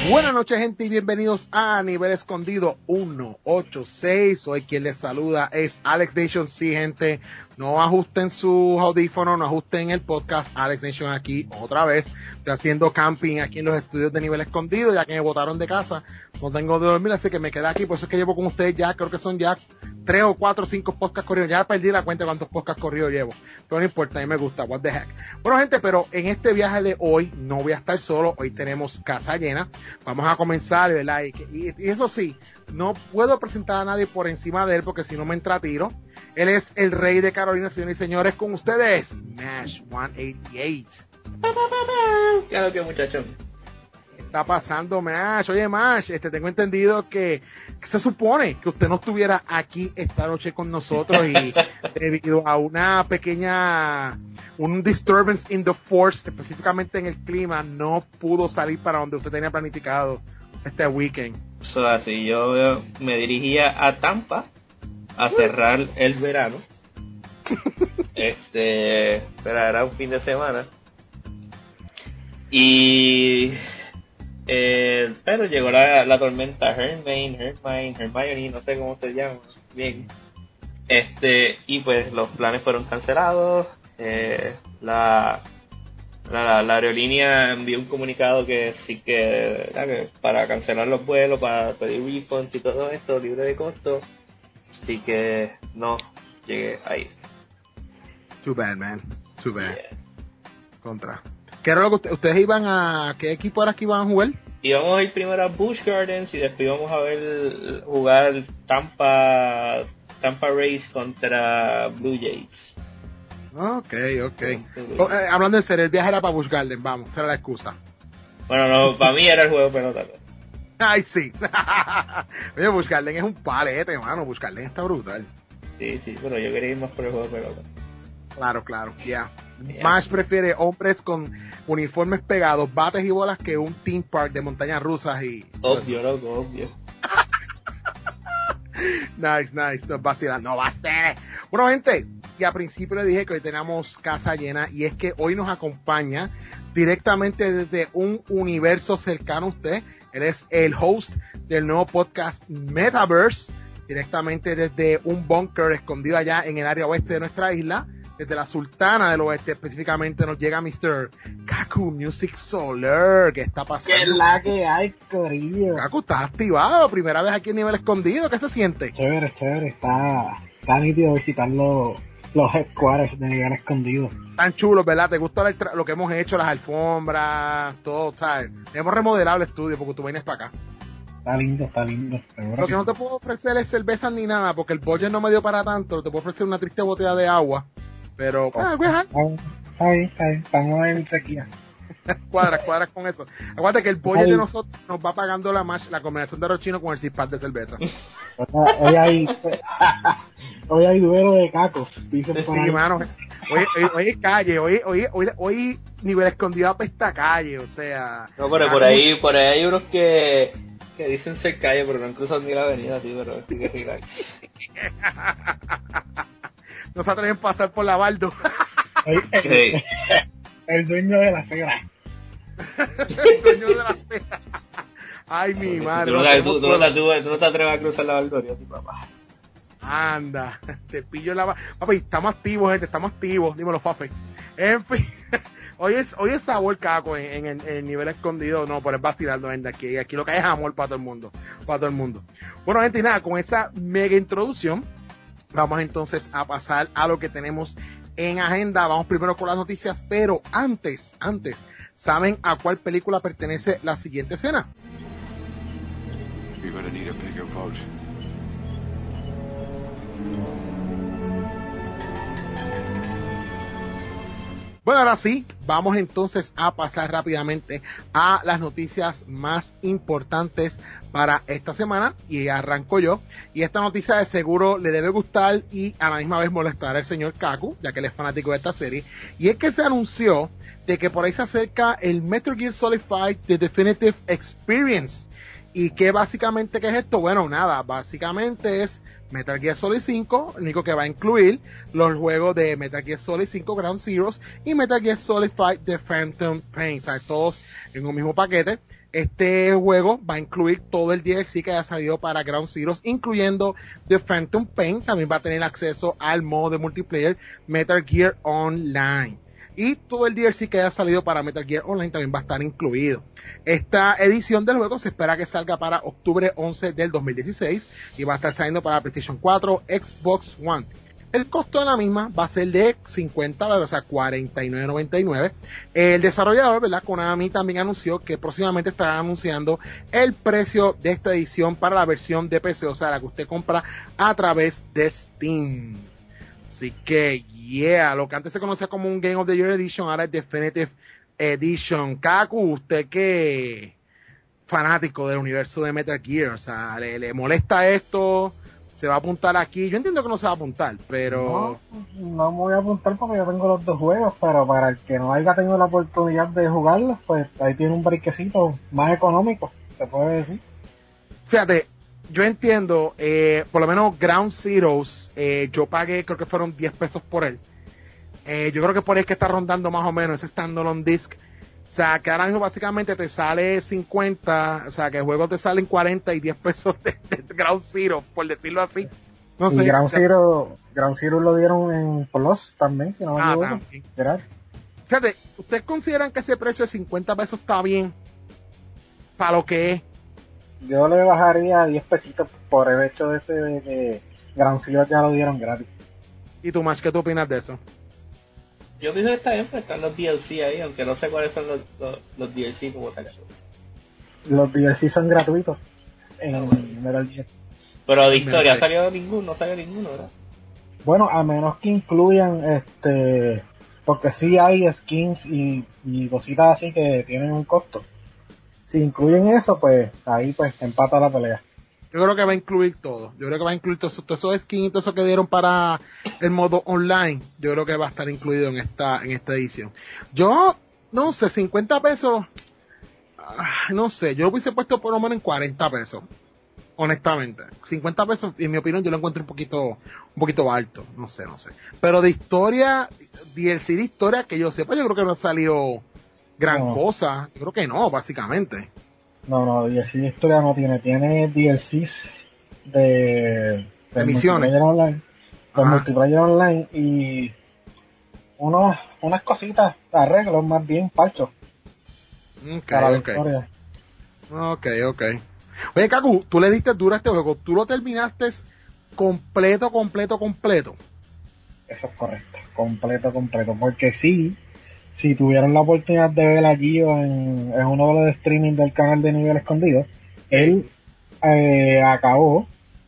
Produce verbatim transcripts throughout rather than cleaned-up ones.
Buenas noches, gente, y bienvenidos a Nivel Escondido ciento ochenta y seis. Hoy quien les saluda es Alex Nation. Sí, gente, no ajusten sus audífonos, no ajusten el podcast. Alex Nation aquí otra vez. Estoy haciendo camping aquí en los estudios de Nivel Escondido, ya que me botaron de casa. No tengo de dormir, así que me quedé aquí. Por eso es que llevo con ustedes ya, creo que son ya tres o cuatro o cinco podcasts corridos. Ya perdí la cuenta de cuántos podcasts corridos llevo. Pero no importa, a mí me gusta. What the heck. Bueno, gente, pero en este viaje de hoy no voy a estar solo. Hoy tenemos casa llena. Vamos a comenzar, ¿verdad? Y, y, y eso sí, no puedo presentar a nadie por encima de él porque si no me entra a tiro. Él es el rey de Carolina, señores y señores. Con ustedes, Mash ciento ochenta y ocho. Claro que muchacho. ¿Qué está pasando, Mash? Oye, Mash, este, tengo entendido que, que se supone que usted no estuviera aquí esta noche con nosotros y debido a una pequeña, un disturbance in the force, específicamente en el clima, no pudo salir para donde usted tenía planificado este weekend. Eso así, yo me dirigía a Tampa a cerrar el verano. este, pero era un fin de semana. Y Eh, pero llegó la, la tormenta Hermione, Hermione, Hermione, no sé cómo se llama bien. Este, y pues los planes fueron cancelados. Eh, la, la, la aerolínea envió un comunicado que sí que, que para cancelar los vuelos, para pedir refunds y todo esto, libre de costo. Así que no llegué ahí. Too bad, man. Too bad. Yeah. Contra. ¿Qué era lo que usted, ustedes iban a, qué equipo era que iban a jugar? Íbamos a ir primero a Busch Gardens y después íbamos a ver jugar Tampa Tampa Rays contra Blue Jays. Ok, ok. Oh, eh, hablando en serio, el viaje era para Busch Gardens, vamos, esa era la excusa. Bueno, no, para mí era el juego de pelota. Ay, sí. Oye, Busch Gardens es un palete, mano. Busch Gardens está brutal. Sí, sí, pero yo quería ir más por el juego de pelota. Claro, claro, ya. Yeah. Yeah. Mash prefiere hombres con uniformes pegados, bates y bolas que un theme park de montañas rusas y... Obvio, loco, obvio. Nice, nice. No va a ser, no va a ser. Bueno, gente, y al principio le dije que hoy tenemos casa llena y es que hoy nos acompaña directamente desde un universo cercano a usted. Él es el host del nuevo podcast Metaverse, directamente desde un búnker escondido allá en el área oeste de nuestra isla. Desde la Sultana del Oeste, específicamente, nos llega mister Kaku Music Solar. ¿Qué está pasando? ¿Qué es la que hay, corillo? Kaku, estás activado. Primera vez aquí en Nivel Escondido. ¿Qué se siente? Chévere, chévere. Está, está nítido visitar los, los headquarters de Nivel Escondido. Están chulos, ¿verdad? ¿Te gusta tra- lo que hemos hecho? Las alfombras, todo, ¿sabes? Hemos remodelado el estudio porque tú vienes para acá. Está lindo, está lindo. Lo que no te puedo ofrecer es cerveza ni nada porque el budget no me dio para tanto. Te puedo ofrecer una triste botella de agua. Pero, ah, voy a dejar. Está bien, está bien. Estamos en sequía. Cuadras, cuadras con eso. Aguanta que el budget de nosotros nos va pagando la match, la combinación de arroz chino con el six-pack de cerveza. Hoy hay, hoy hay duelo de cacos. Dicen por sí, ahí. Mano. Hoy, hoy, hoy es calle, hoy, hoy, hoy, hoy Nivel Escondido apesta calle, o sea. No, pero por ahí, por ahí hay unos que, que dicen ser calle, pero no han cruzado ni la avenida, tío, pero sigue relax. No se atreven a pasar por la Baldo. El, el, el dueño de la cera. El dueño de la cera. Ay, mi madre. Tú no, no, tú, tú, no, tú, tú no te atreves a cruzar la Baldoria, sí, papá. Anda, te pillo la... Papi, estamos activos, gente, estamos activos. Dímelo, Fafe. En fin, hoy es, hoy es sabor caco en, en, en el Nivel Escondido. No, pero es vacilando, gente. Aquí, aquí lo que hay es amor para todo el mundo. Para todo el mundo. Bueno, gente, y nada, con esa mega introducción, vamos entonces a pasar a lo que tenemos en agenda. Vamos primero con las noticias, pero antes, antes, ¿saben a cuál película pertenece la siguiente escena? We're gonna need a bigger boat. Bueno, ahora sí, vamos entonces a pasar rápidamente a las noticias más importantes para esta semana y arranco yo. Y esta noticia de seguro le debe gustar y a la misma vez molestar al señor Kaku, ya que él es fanático de esta serie. Y es que se anunció de que por ahí se acerca el Metal Gear Solid cinco The Definitive Experience. ¿Y qué básicamente qué es esto? Bueno, nada, básicamente es Metal Gear Solid cinco, el único que va a incluir los juegos de Metal Gear Solid cinco Ground Zeroes y Metal Gear Solid cinco The Phantom Pain, o sea, todos en un mismo paquete. Este juego va a incluir todo el D L C que haya salido para Ground Zeroes, incluyendo The Phantom Pain. También va a tener acceso al modo de multiplayer Metal Gear Online. Y todo el D L C que haya salido para Metal Gear Online también va a estar incluido. Esta edición del juego se espera que salga para octubre once del dos mil dieciséis y va a estar saliendo para PlayStation cuatro, Xbox One. El costo de la misma va a ser de cincuenta dólares, o sea, cuarenta y nueve noventa y nueve. El desarrollador, ¿verdad? Konami también anunció que próximamente estará anunciando el precio de esta edición para la versión de P C, o sea, la que usted compra a través de Steam. Así que, yeah, lo que antes se conocía como un Game of the Year Edition, ahora es Definitive Edition. Kaku, usted que fanático del universo de Metal Gear, o sea, ¿le, le molesta esto? ¿Se va a apuntar aquí? Yo entiendo que no se va a apuntar, pero... No, no me voy a apuntar porque yo tengo los dos juegos, pero para el que no haya tenido la oportunidad de jugarlos, pues ahí tiene un brequecito más económico, se puede decir. Fíjate, yo entiendo, eh, por lo menos Ground Zeroes, eh, yo pagué, creo que fueron diez pesos por él. Eh, yo creo que por ahí es que está rondando más o menos ese standalone disc. O sea, que ahora mismo básicamente te sale cincuenta, o sea, que el juego te salen cuarenta y diez pesos de, de Ground Zero, por decirlo así. No y sé. Ground o sea, Zero, Ground Zero lo dieron en Plus también, si no me ah, equivoco. también. ¿Verdad? Fíjate, ¿ustedes consideran que ese precio de cincuenta pesos está bien para lo que es? Yo le bajaría diez pesitos por el hecho de ese de que Ground Zero ya lo dieron gratis. ¿Y tú, Max, qué tú opinas de eso? Yo pienso que está bien, pues están los D L C ahí, aunque no sé cuáles son los, los, los D L C como tal. Los D L C son gratuitos en Ah, bueno. Metal Gear. Pero de historia Mira, salió ninguno, no salió ninguno, ¿verdad? Bueno, a menos que incluyan, este, porque sí hay skins y, y cositas así que tienen un costo. Si incluyen eso, pues ahí pues empata la pelea. Yo creo que va a incluir todo. Yo creo que va a incluir todos todo esos skins y todo eso que dieron para el modo online. Yo creo que va a estar incluido en esta, en esta edición. Yo, no sé, cincuenta pesos, ah, no sé, yo lo hubiese puesto por lo menos en cuarenta pesos. Honestamente. cincuenta pesos, en mi opinión, yo lo encuentro un poquito, un poquito alto. No sé, no sé. Pero de historia, D L C de historia que yo sepa, yo creo que no ha salido gran No. cosa. Yo creo que no, básicamente. No, no, D L C de historia no tiene, tiene D L Cs de, De misiones. multiplayer online, de Ajá. multiplayer online y unos, unas cositas, arreglos más bien, parchos Ok, para la ok. historia. Ok, ok. Oye, Kaku, tú le diste duro a este juego. ¿Tú lo terminaste completo, completo, completo? Eso es correcto, completo, completo, porque sí, si tuvieron la oportunidad de ver a Gio en, en uno de los streaming del canal de Nivel Escondido, él eh, acabó,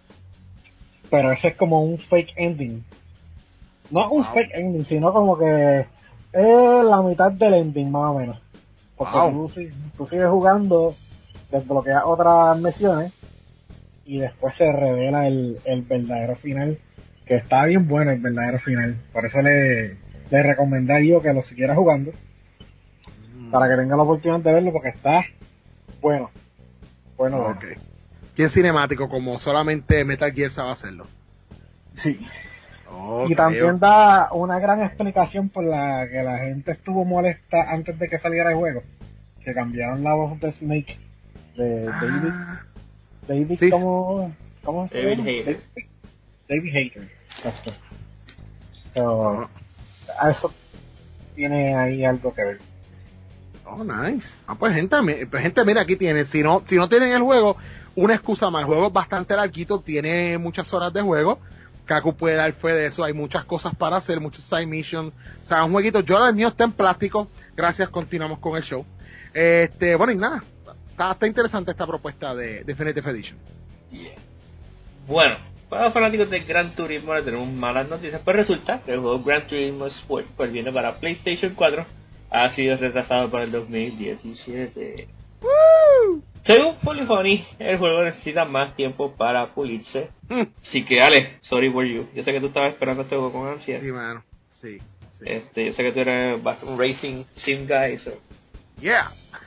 pero ese es como un fake ending. No un Wow. fake ending, sino como que es la mitad del ending más o menos. Porque Wow. tú, si- tú sigues jugando, desbloqueas otras misiones y después se revela el, el verdadero final, que está bien bueno el verdadero final. Por eso le, le recomendé yo que lo siguiera jugando, para que tenga la oportunidad de verlo, porque está bueno. Bueno, bueno. Ok. Bien cinemático, como solamente Metal Gear sabe hacerlo. Sí. Ok, Y también ok. da una gran explicación por la que la gente estuvo molesta antes de que saliera el juego. Que cambiaron la voz de Snake. De David. Ah, David, sí. ¿cómo, cómo se David llama? Hayter. David, David Hayter. Exacto. So, oh, a eso tiene ahí algo que ver. oh, nice. Ah, pues gente, mi- pues, gente, mira, aquí tienen. Si no, si no tienen el juego, una excusa más. El juego es bastante larguito, tiene muchas horas de juego. Kaku puede dar fe de eso. Hay muchas cosas para hacer, muchos side missions. O sea, un jueguito. Yo, el mío está en plástico. Gracias, continuamos con el show. Este, bueno, y nada. Está, está interesante esta propuesta de Definitive Edition. Yeah. Bueno, para los fanáticos de Gran Turismo le tenemos malas noticias. Pues resulta que el juego Gran Turismo Sport, pues viene para PlayStation cuatro, ha sido retrasado para el dos mil diecisiete. ¡Woo! Según Polyphony, el juego necesita más tiempo para pulirse. Mm. Así que Ale, sorry for you. Yo sé que tú estabas esperando este juego con ansia. Sí, mano. Sí, sí. Este, yo sé que tú eres bastante un racing sim guy, so. Yeah.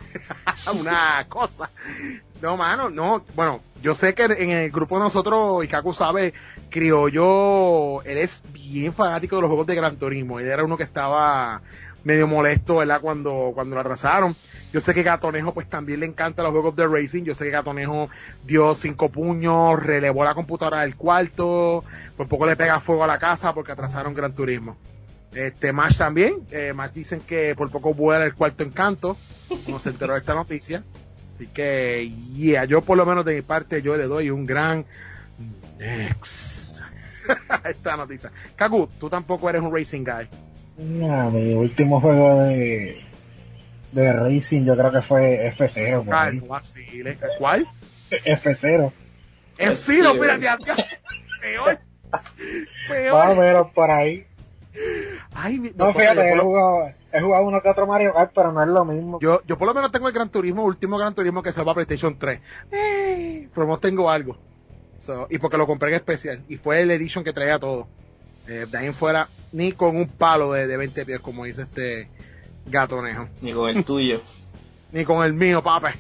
Una cosa. No, mano, no. Bueno, yo sé que en el grupo de nosotros, Ikaku sabe, Criollo, él es bien fanático de los juegos de Gran Turismo. Él era uno que estaba medio molesto, ¿verdad? Cuando, cuando lo atrasaron. Yo sé que Gatonejo pues también le encanta los juegos de racing. Yo sé que Gatonejo dio cinco puños, relevó la computadora del cuarto, por poco le pega fuego a la casa porque atrasaron Gran Turismo. Este Mash también, eh, Mash dicen que por poco vuela el cuarto encanto, como se enteró de esta noticia. Así que, yeah, yo por lo menos de mi parte, yo le doy un gran next a esta noticia. Kaku, tú tampoco eres un racing guy. No, mi último juego de, de racing yo creo que fue F cero. ¿Cuál? No vaciles. ¿Cuál? F cero. F-Zero, mira, ya, ya. Peor. Peor. Más o menos por ahí. Ay, mi, no, no, fíjate, he lo... jugado, he jugado uno que otro Mario Kart, pero no es lo mismo. Yo, yo por lo menos tengo el Gran Turismo, último Gran Turismo que se va a PlayStation tres. Eh, pero no tengo algo. So, y porque lo compré en especial. Y fue el edition que traía todo. Eh, de ahí en fuera, ni con un palo de, de veinte pies, como dice este Gatonejo. Ni con el tuyo. Ni con el mío, papi.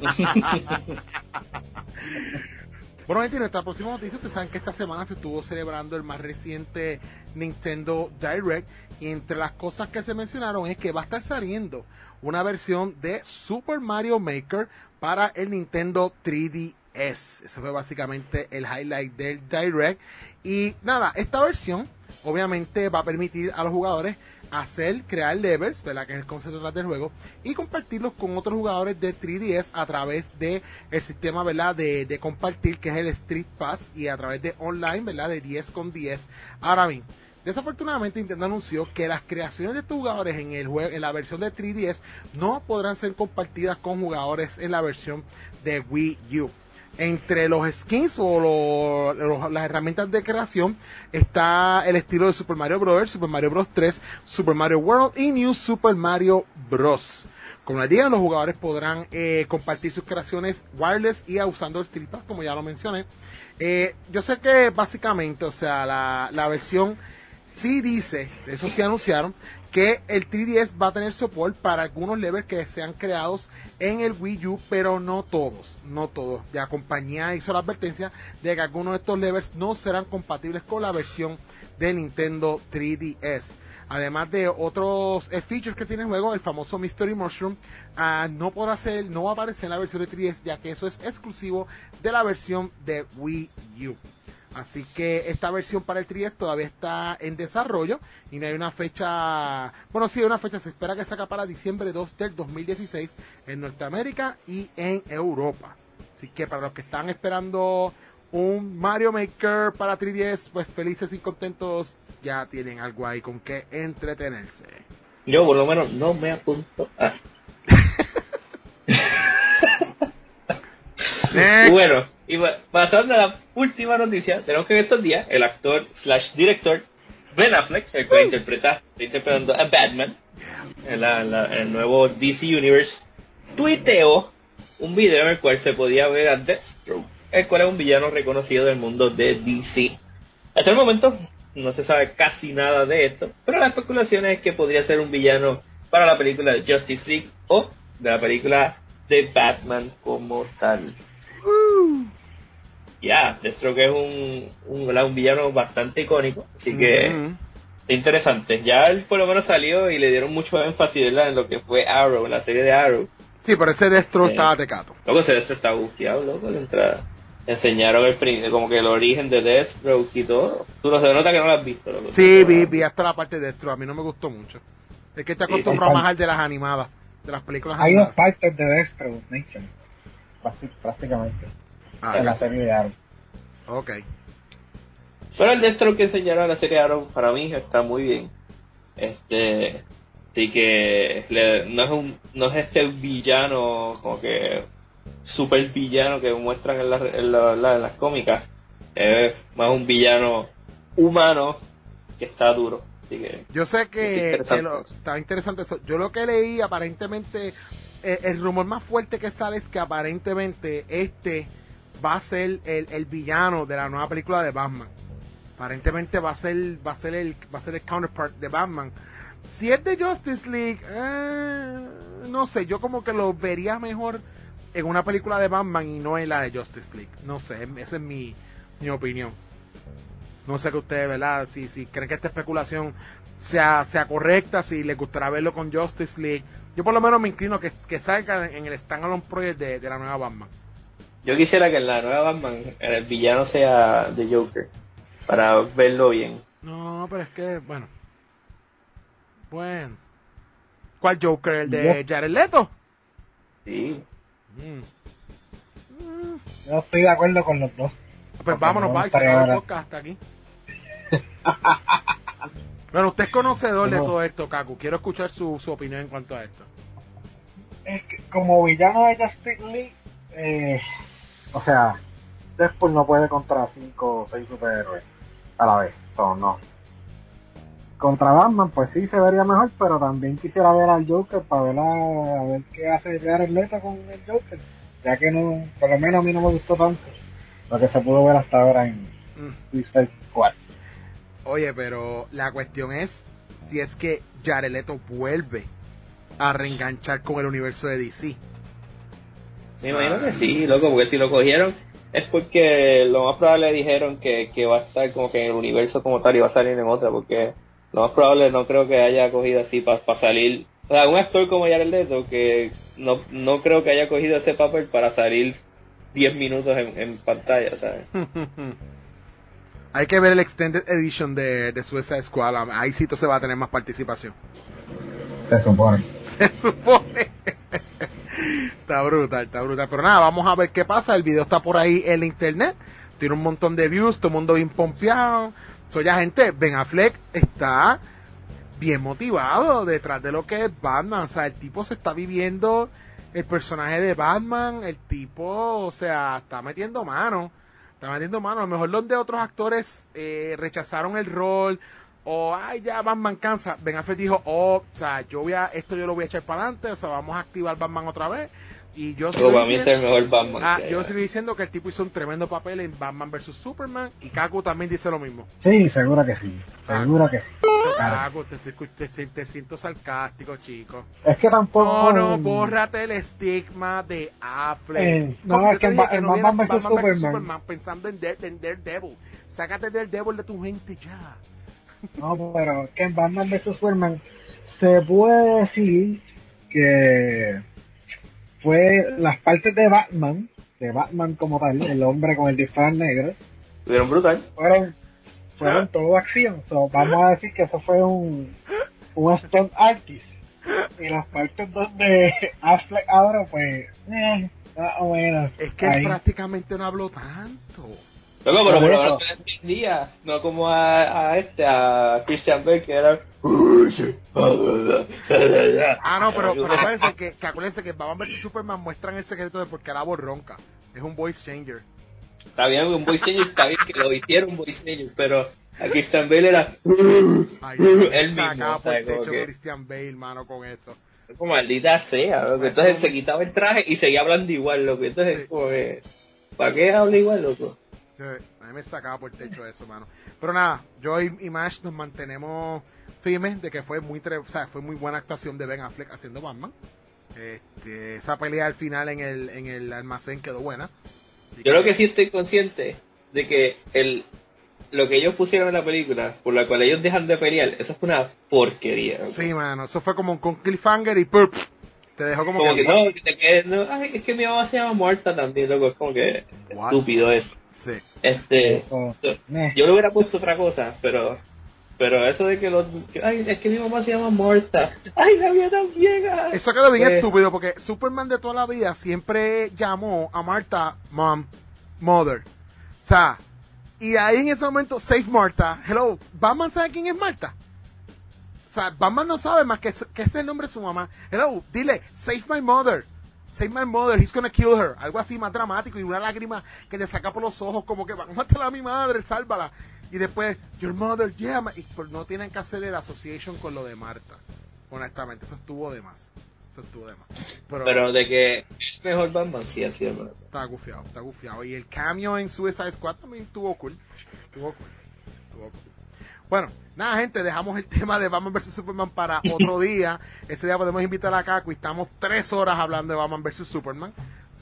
Bueno, gente, nuestra próxima noticia, ustedes saben que esta semana se estuvo celebrando el más reciente Nintendo Direct, y entre las cosas que se mencionaron es que va a estar saliendo una versión de Super Mario Maker para el Nintendo tres D S. Ese fue básicamente el highlight del Direct. Y nada, esta versión obviamente va a permitir a los jugadores hacer, crear levels, ¿verdad? Que es el concepto detrás del juego, y compartirlos con otros jugadores de tres D S a través de el sistema, ¿verdad? De, de compartir, que es el Street Pass, y a través de online, ¿verdad? De diez con diez. Ahora bien, desafortunadamente Nintendo anunció que las creaciones de estos jugadores en el juego, en la versión de tres D S, no podrán ser compartidas con jugadores en la versión de Wii U. Entre los skins o lo, lo, las herramientas de creación está el estilo de Super Mario Bros., Super Mario Bros. tres, Super Mario World y New Super Mario Bros. Como les digo, los jugadores podrán eh, compartir sus creaciones wireless y usando el Street Pass, como ya lo mencioné. Eh, yo sé que básicamente, o sea, la, la versión sí dice, eso sí anunciaron, que el tres D S va a tener soporte para algunos levels que sean creados en el Wii U, pero no todos, no todos. La compañía hizo la advertencia de que algunos de estos levels no serán compatibles con la versión de Nintendo tres D S. Además de otros eh, features que tiene el juego, el famoso Mystery Mushroom uh, no podrá ser, no va a aparecer en la versión de tres D S, ya que eso es exclusivo de la versión de Wii U. Así que esta versión para el tres D S todavía está en desarrollo y no hay una fecha, bueno, sí hay una fecha, se espera que salga para diciembre dos del dos mil dieciséis en Norteamérica y en Europa. Así que para los que están esperando un Mario Maker para tres D S, pues felices y contentos, ya tienen algo ahí con que entretenerse. Yo por lo menos no me apunto a... Bueno, y pasando a la última noticia, tenemos que en estos días el actor slash director Ben Affleck, el que interpreta, está interpretando a Batman en, la, en, la, en el nuevo D C Universe, tuiteó un video en el cual se podía ver a Deathstroke, el cual es un villano reconocido del mundo de D C. Hasta el momento no se sabe casi nada de esto, pero la especulación es que podría ser un villano para la película de Justice League o de la película de Batman como tal. Ya, yeah, Deathstroke es un, un, un villano bastante icónico, así que mm-hmm. es interesante. Ya él por lo menos salió y le dieron mucho énfasis, ¿verdad?, en lo que fue Arrow, la serie de Arrow. Sí, pero ese Deathstroke eh, estaba tecato. Luego ese Deathstroke estaba busteado, loco, de entrada. Enseñaron el como que el origen de Deathstroke y todo. Tú no se nota que no lo has visto, loco. Sí, vi, vi hasta la parte de Deathstroke, a mí no me gustó mucho. Es que te acostumbrado sí, más al de las animadas, de las películas hay animadas. Hay dos partes de Deathstroke, Nation, prácticamente. Ah, en la serie de Arrow. Ok. Pero el Deathstroke que enseñaron en la serie de Arrow para mí está muy bien. Este, así que le, no es un, no es este villano como que super villano que muestran en, la, en, la, la, en las cómicas. Es más un villano humano que está duro. Así que yo sé que, que lo, está interesante eso. Yo lo que leí aparentemente eh, el rumor más fuerte que sale es que aparentemente este va a ser el, el villano de la nueva película de Batman. Aparentemente va a ser va a ser el va a ser el counterpart de Batman. Si es de Justice League, eh, no sé, yo como que lo vería mejor en una película de Batman y no en la de Justice League. No sé, esa es mi, mi opinión. No sé que ustedes, ¿verdad? Si, si creen que esta especulación sea, sea correcta, si les gustará verlo con Justice League. Yo por lo menos me inclino que, que salga en el standalone project de, de la nueva Batman. Yo quisiera que en la nueva Batman el villano sea de Joker, para verlo bien. No, pero es que, bueno. Bueno. ¿Cuál Joker? ¿El de Jared Leto? Sí. Mm. Mm. Yo estoy de acuerdo con los dos. Pues vámonos, va, y se acabó el podcast hasta aquí. Bueno, usted es conocedor de todo esto, Kaku. Quiero escuchar su, su opinión en cuanto a esto. Es que como villano de Justice League, eh, o sea, Deadpool no puede contra cinco o seis superhéroes a la vez. So, no. Contra Batman, pues sí se vería mejor, pero también quisiera ver al Joker para ver, a, a ver qué hace Jared Leto con el Joker. Ya que no, por lo menos a mí no me gustó tanto lo que se pudo ver hasta ahora en mm. Suicide Squad. Oye, pero la cuestión es si es que Jared Leto vuelve a reenganchar con el universo de D C. Me imagino que sí, loco, porque si lo cogieron es porque lo más probable dijeron que, que va a estar como que en el universo como tal y va a salir en otra, porque lo más probable no creo que haya cogido así para pa salir. O sea, un actor como Jared Leto que no, no creo que haya cogido ese papel para salir diez minutos en, en pantalla, ¿sabes? Hay que ver el Extended Edition de, de Suicide Squad. Ahí sí se va a tener más participación. Se supone. Se supone. Está brutal, está brutal. Pero nada, vamos a ver qué pasa. El video está por ahí en la internet. Tiene un montón de views, todo el mundo bien pompeado. Soy ya gente, Ben Affleck está bien motivado detrás de lo que es Batman. O sea, el tipo se está viviendo el personaje de Batman. El tipo, o sea, está metiendo mano. Está metiendo mano. A lo mejor donde otros actores eh, rechazaron el rol. O, ay, ya Batman cansa. Ben Affleck dijo, oh, o sea, yo voy a, esto yo lo voy a echar para adelante. O sea, vamos a activar Batman otra vez. Y yo sigo para mí es el mejor Batman. Ah, yo sigo diciendo que el tipo hizo un tremendo papel en Batman versus Superman. Y Kaku también dice lo mismo. Sí, seguro que sí. Seguro que sí. Kaku, te, te, te, te siento sarcástico, chico. Es que tampoco... No, no, bórrate el estigma de Affleck. Eh, no, es que en, que en no Batman versus Batman versus Superman. Superman pensando en, Dare, en Daredevil. Sácate Daredevil de tu gente ya. No, pero que en Batman versus Superman se puede decir que fue las partes de Batman, de Batman como tal, el hombre con el disfraz negro, fueron brutal, fueron, fueron todo acción. So, vamos a decir que eso fue un, un stunt artist. Y las partes donde Affleck ahora, pues, eh, más o menos. Es que él prácticamente no habló tanto. Luego, pero por lo menos te entendía, no como a, a este, a Christian Bale, que era... Ah, no, pero, pero acuérdense que, que acuérdense que Batman versus Superman muestran el secreto de por qué la voz ronca. Es un voice changer. Está bien, un voice changer, está bien que lo hicieron un voice changer, pero a Christian Bale era... Ay, él mismo, acá por el techo que... Christian Bale, mano, con eso. Como maldita sea, loco. Entonces se quitaba el traje y seguía hablando igual, loco. Entonces, sí. como que... ¿Para qué habla igual, loco? A mí me sacaba por el techo eso, mano. Pero nada, yo y, y Mash nos mantenemos firmes de que fue muy tre o sea, fue muy buena actuación de Ben Affleck haciendo Batman. Este, esa pelea al final en el, en el almacén quedó buena. Yo que... lo que sí estoy consciente de que el lo que ellos pusieron en la película, por la cual ellos dejan de pelear, eso fue una porquería. ¿No? Sí, mano, eso fue como con cliffhanger y ¡pum! Te dejó como, como que... que no, que te quedes, no, ay, es que mi mamá se llama Muerta también, loco, es como que What? Estúpido eso. Sí. Este, oh, yo, yo le hubiera puesto otra cosa, pero pero eso de que los que, ay, es que mi mamá se llama Muerta, ay, la mía también. Ay. Eso quedó bien pues, estúpido porque Superman de toda la vida siempre llamó a Marta Mom, Mother. O sea, y ahí en ese momento Save Marta. Hello, Batman sabe quién es Marta. O sea, Batman no sabe más que, que ese es el nombre de su mamá. Hello, dile, Save my mother. Save my mother, he's gonna kill her. Algo así más dramático y una lágrima que le saca por los ojos como que van a matar a mi madre, sálvala. Y después, your mother, yeah. Y pues no tienen que hacer el association con lo de Marta. Honestamente, eso estuvo de más. Eso estuvo de más. Pero, Pero de que es mejor Batman, sí, así es verdad. Está gufiado, está gufiado. Y el cameo en Suicide Squad también estuvo cool. Estuvo cool. Estuvo cool. Bueno, nada, gente, dejamos el tema de Batman versus Superman para otro día. Ese día podemos invitar a Kaku y estamos tres horas hablando de Batman versus Superman.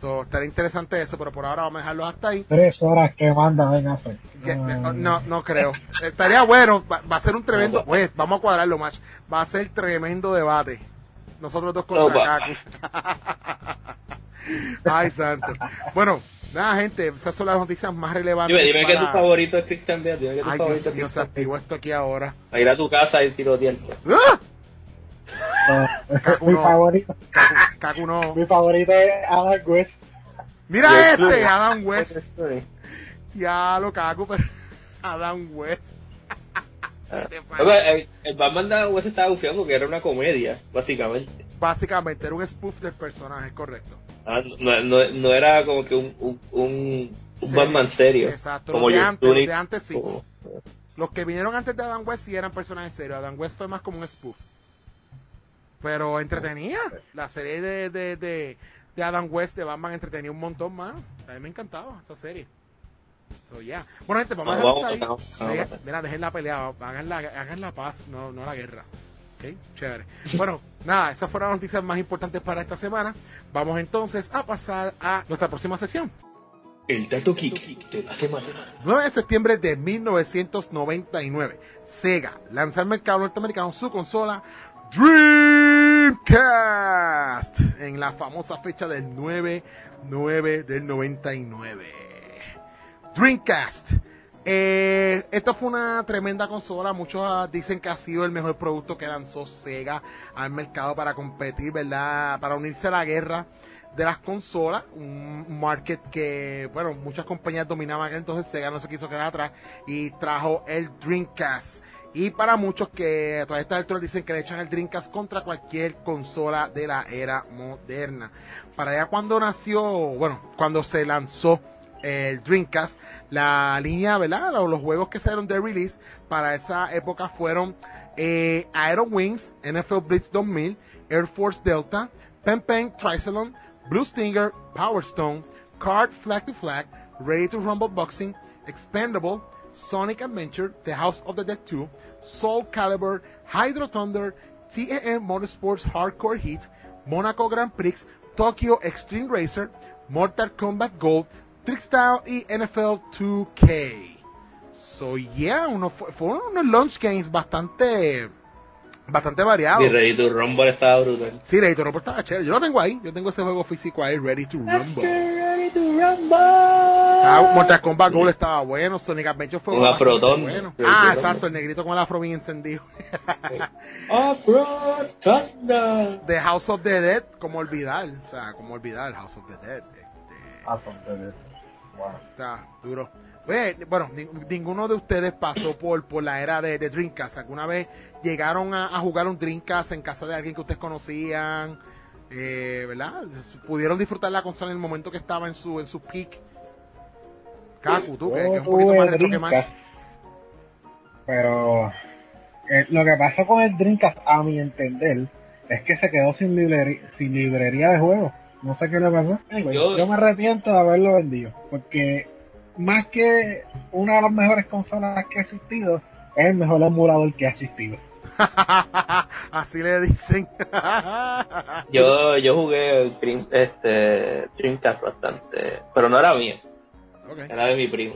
So, estaría interesante eso, pero por ahora vamos a dejarlo hasta ahí. Tres horas que manda Ben Affleck. No, no, no creo. Estaría bueno, va, va a ser un tremendo, pues, vamos a cuadrarlo, match. Va a ser tremendo debate. Nosotros dos contra Kaku. Ay, santo. Bueno, nada, gente, esas son las noticias más relevantes. Dime, dime para... que tu favorito es Christian Bale. Dime que tu Ay, favorito Dios mío, es se activó esto aquí ahora. a ir a tu casa y tiro tiempo. ¡Ah! mi no. favorito. Kaku, Kaku no. Mi favorito es Adam West. Mira este, Adam West. Ya lo Kaku, pero Adam West. El, el Batman de Adam West estaba bufiado porque era una comedia, básicamente. Básicamente, era un spoof del personaje, correcto. Ah, no, no, no era como que un, un, un, un Sí, Batman serio. Exacto, como los de George antes, los Clooney. de antes sí. Como- Los que vinieron antes de Adam West sí eran personajes serios. Adam West fue más como un spoof. Pero entretenía. La serie de, de, de, de Adam West de Batman entretenía un montón más. A mí me encantaba esa serie. So, yeah. Bueno, gente, vamos a No, dejar vamos, ahí. no, no, Dejen- no. Mira, dejen la pelea. Hagan la, hagan la paz, no, no la guerra. Ok, chévere. Bueno, nada, esas fueron las noticias más importantes para esta semana. Vamos entonces a pasar a nuestra próxima sección. El dato geek de la semana. nueve de septiembre de mil novecientos noventa y nueve, Sega lanza al mercado norteamericano su consola Dreamcast en la famosa fecha del nueve nueve del noventa y nueve. Dreamcast. Eh, esto fue una tremenda consola. Muchos uh, dicen que ha sido el mejor producto que lanzó Sega al mercado para competir, ¿verdad? Para unirse a la guerra de las consolas, un market que, bueno, muchas compañías dominaban, entonces Sega no se quiso quedar atrás y trajo el Dreamcast. Y para muchos que todavía estas alturas dicen que le echan el Dreamcast contra cualquier consola de la era moderna. Para allá cuando nació, bueno, cuando se lanzó el Dreamcast, la línea, ¿verdad? Los, los juegos que salieron de release para esa época fueron eh, Iron Wings, N F L Blitz dos mil, Air Force Delta, Pen Pen Triathlon, Blue Stinger, Power Stone, Card Flag to Flag, Ready to Rumble Boxing, Expendable, Sonic Adventure, The House of the Dead two, Soul Calibur, Hydro Thunder, T N N Motorsports Hardcore Heat, Monaco Grand Prix, Tokyo Extreme Racer, Mortal Kombat Gold, Trickstyle y N F L two K. So yeah, uno fue, fueron unos launch games bastante bastante variados. Y Ready to Rumble estaba brutal. Sí, Ready to Rumble estaba chévere. Yo lo tengo ahí. Yo tengo ese juego físico ahí, Ready to Rumble. Ready to Rumble. Ah, Mortal Kombat Gold estaba bueno. Sonic Adventure fue Un bastante afrotón. bueno. Ready Ah, to exacto, Rumble. el negrito con el afro bien encendido. Afro Thunder. The House of the Dead, como olvidar. O sea, como olvidar House of the Dead. Este, Ah, son tres. Wow. está duro. Oye, bueno, ni- ninguno de ustedes pasó por, por la era de, de Dreamcast. ¿Alguna vez llegaron a, a jugar un Dreamcast en casa de alguien que ustedes conocían? Eh, ¿Verdad? ¿Pudieron disfrutar la consola en el momento que estaba en su en su peak? Kaku, tú, que, que es un poquito Tuve más retro que más. Dreamcast, pero eh, lo que pasó con el Dreamcast, a mi entender, es que se quedó sin, librería, sin librería de juegos. No sé qué le pasó. Pues, Yo- yo me arrepiento de haberlo vendido, porque más que una de las mejores consolas que ha existido, es el mejor emulador que ha existido. Así le dicen. Yo, yo jugué el Dream, este, Dreamcast bastante, pero no era mío, Ok. era de mi primo.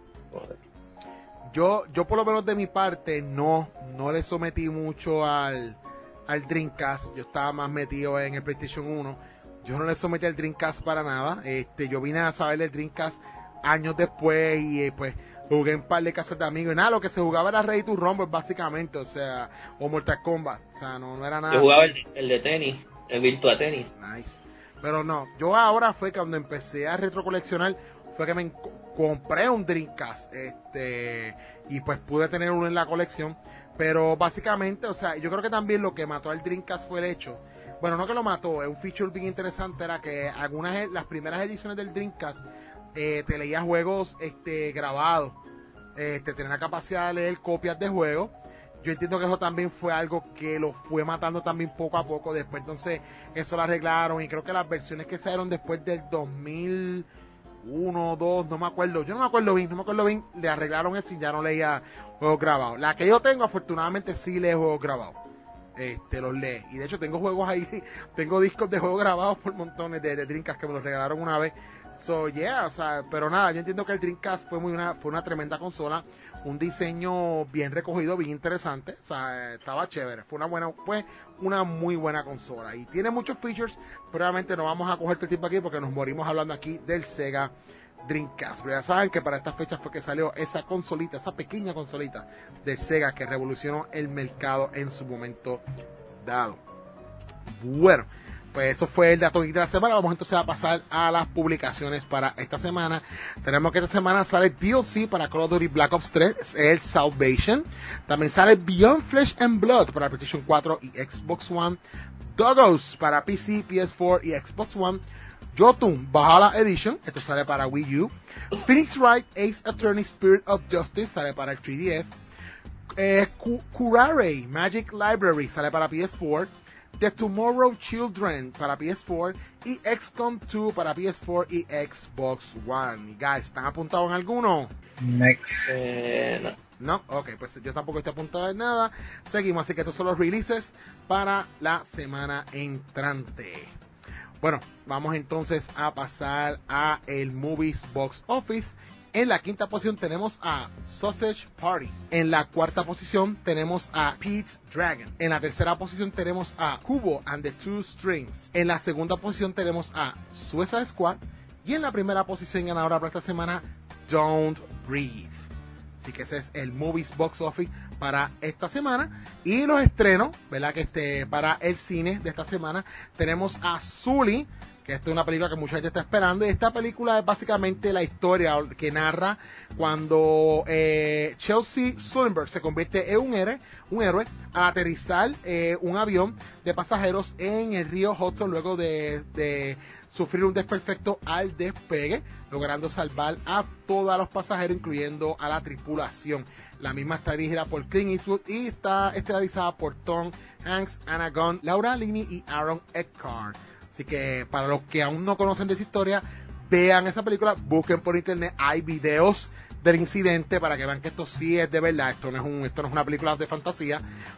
Yo, yo por lo menos de mi parte no, no le sometí mucho al, al Dreamcast. Yo estaba más metido en el PlayStation uno. Yo no le sometí al Dreamcast para nada. Este, yo vine a saber del Dreamcast años después y eh, pues jugué en un par de casas de amigos y nada, lo que se jugaba era Ready to Rumble básicamente, o sea, o Mortal Kombat, o sea, no, no era nada. Yo jugaba así. el, el de tenis, el Virtua Tenis. Nice. Pero no, yo ahora fue cuando empecé a retrocoleccionar, fue que me enco- compré un Dreamcast, este, y pues pude tener uno en la colección, pero básicamente, o sea, yo creo que también lo que mató al Dreamcast fue el hecho, bueno, no que lo mató, es un feature bien interesante, era que algunas, e- las primeras ediciones del Dreamcast, eh, te leía juegos, este, grabados, este, tenía la capacidad de leer copias de juegos. Yo entiendo que eso también fue algo que lo fue matando también poco a poco. Después entonces eso lo arreglaron y creo que las versiones que salieron después del dos mil uno, dos, no me acuerdo. Yo no me acuerdo bien, no me acuerdo bien. Le arreglaron eso y ya no leía juegos grabados. La que yo tengo afortunadamente sí lee juegos grabados. este, los lee. Y de hecho tengo juegos ahí, tengo discos de juegos grabados por montones de, de Dreamcast que me los regalaron una vez. So, yeah, o sea, pero nada, yo entiendo que el Dreamcast fue muy una, fue una tremenda consola, un diseño bien recogido, bien interesante, o sea, estaba chévere, fue una buena, fue una muy buena consola y tiene muchos features, pero obviamente no vamos a coger todo el tiempo aquí porque nos morimos hablando aquí del Sega Dreamcast. Pero ya saben que para estas fechas fue que salió esa consolita, esa pequeña consolita del Sega que revolucionó el mercado en su momento dado. Bueno, pues eso fue el dato de la semana. Vamos entonces a pasar a las publicaciones para esta semana. Tenemos que esta semana sale D L C para Call of Duty Black Ops tres, el Salvation. También sale Beyond Flesh and Blood para PlayStation cuatro y Xbox One. Doggos para P C, P S cuatro y Xbox One. Jotun Valhalla Edition, esto sale para Wii U. Phoenix Wright Ace Attorney Spirit of Justice sale para el tres D S. Eh, Kurare Magic Library sale para P S cuatro. The Tomorrow Children para P S cuatro y X COM dos para P S cuatro y Xbox One. Y guys, ¿están apuntados en alguno? Next. Eh, no. No, ok, pues yo tampoco estoy apuntado en nada. Seguimos, así que estos son los releases para la semana entrante. Bueno, vamos entonces a pasar a el Movies Box Office. En la quinta posición tenemos a Sausage Party. En la cuarta posición tenemos a Pete's Dragon. En la tercera posición tenemos a Kubo and the Two Strings. En la segunda posición tenemos a Suicide Squad. Y en la primera posición ganadora para esta semana, Don't Breathe. Así que ese es el Movies Box Office para esta semana. Y los estrenos, ¿verdad? Que este, para el cine de esta semana tenemos a Sully, que esta es una película que mucha gente está esperando, y esta película es básicamente la historia que narra cuando eh, Chelsea Sullenberg se convierte en un héroe, un héroe al aterrizar eh, un avión de pasajeros en el río Hudson luego de, de sufrir un desperfecto al despegue, logrando salvar a todos los pasajeros, incluyendo a la tripulación. La misma está dirigida por Clint Eastwood y está estelarizada por Tom Hanks, Anna Gunn, Laura Linney y Aaron Eckhart. Así que para los que aún no conocen de esa historia, vean esa película, busquen por internet, hay videos del incidente para que vean que esto sí es de verdad, esto no es un, esto no es una película de fantasía.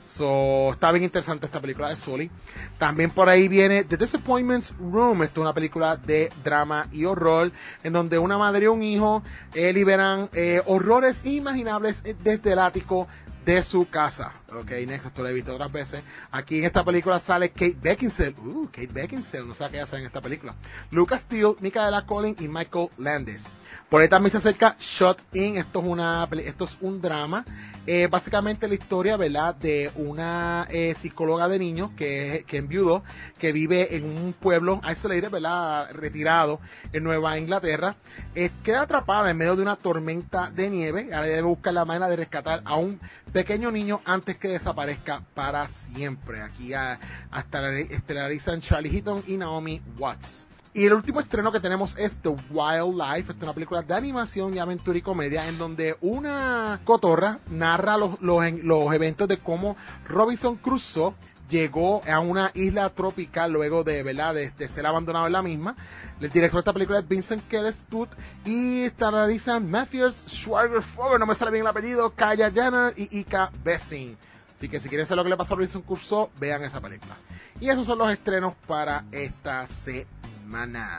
So, está bien interesante esta película de Sully. También por ahí viene The Disappointments Room, esto es una película de drama y horror, en donde una madre y un hijo eh, liberan eh, horrores inimaginables desde el ático de su casa. Ok, next, esto lo he visto otras veces. Aquí en esta película sale Kate Beckinsale. Uh, Kate Beckinsale, no sé qué hace en esta película. Lucas Steele, Micaela Collins y Michael Landis. Por ahí también se acerca Shut In. Esto es una, esto es un drama. Eh, básicamente la historia, ¿verdad? De una eh, psicóloga de niños que, que enviudó, que vive en un pueblo isolated, ¿verdad? Retirado en Nueva Inglaterra. Eh, queda atrapada en medio de una tormenta de nieve. Ahora debe buscar la manera de rescatar a un pequeño niño antes que desaparezca para siempre. Aquí a, hasta estelarizan Charlie Heaton y Naomi Watts. Y el último estreno que tenemos es The Wildlife. Esta es una película de animación y aventura y comedia en donde una cotorra narra los, los, los eventos de cómo Robinson Crusoe llegó a una isla tropical luego de, ¿verdad? de, de ser abandonado en la misma. El director de esta película es Vincent Kellestud y estelarizan Matthias Schweiger-Fogel, no me sale bien el apellido, Kaya Jenner y Ika Bessing. Así que si quieren saber lo que le pasó a Robinson Crusoe, vean esa película. Y esos son los estrenos para esta semana.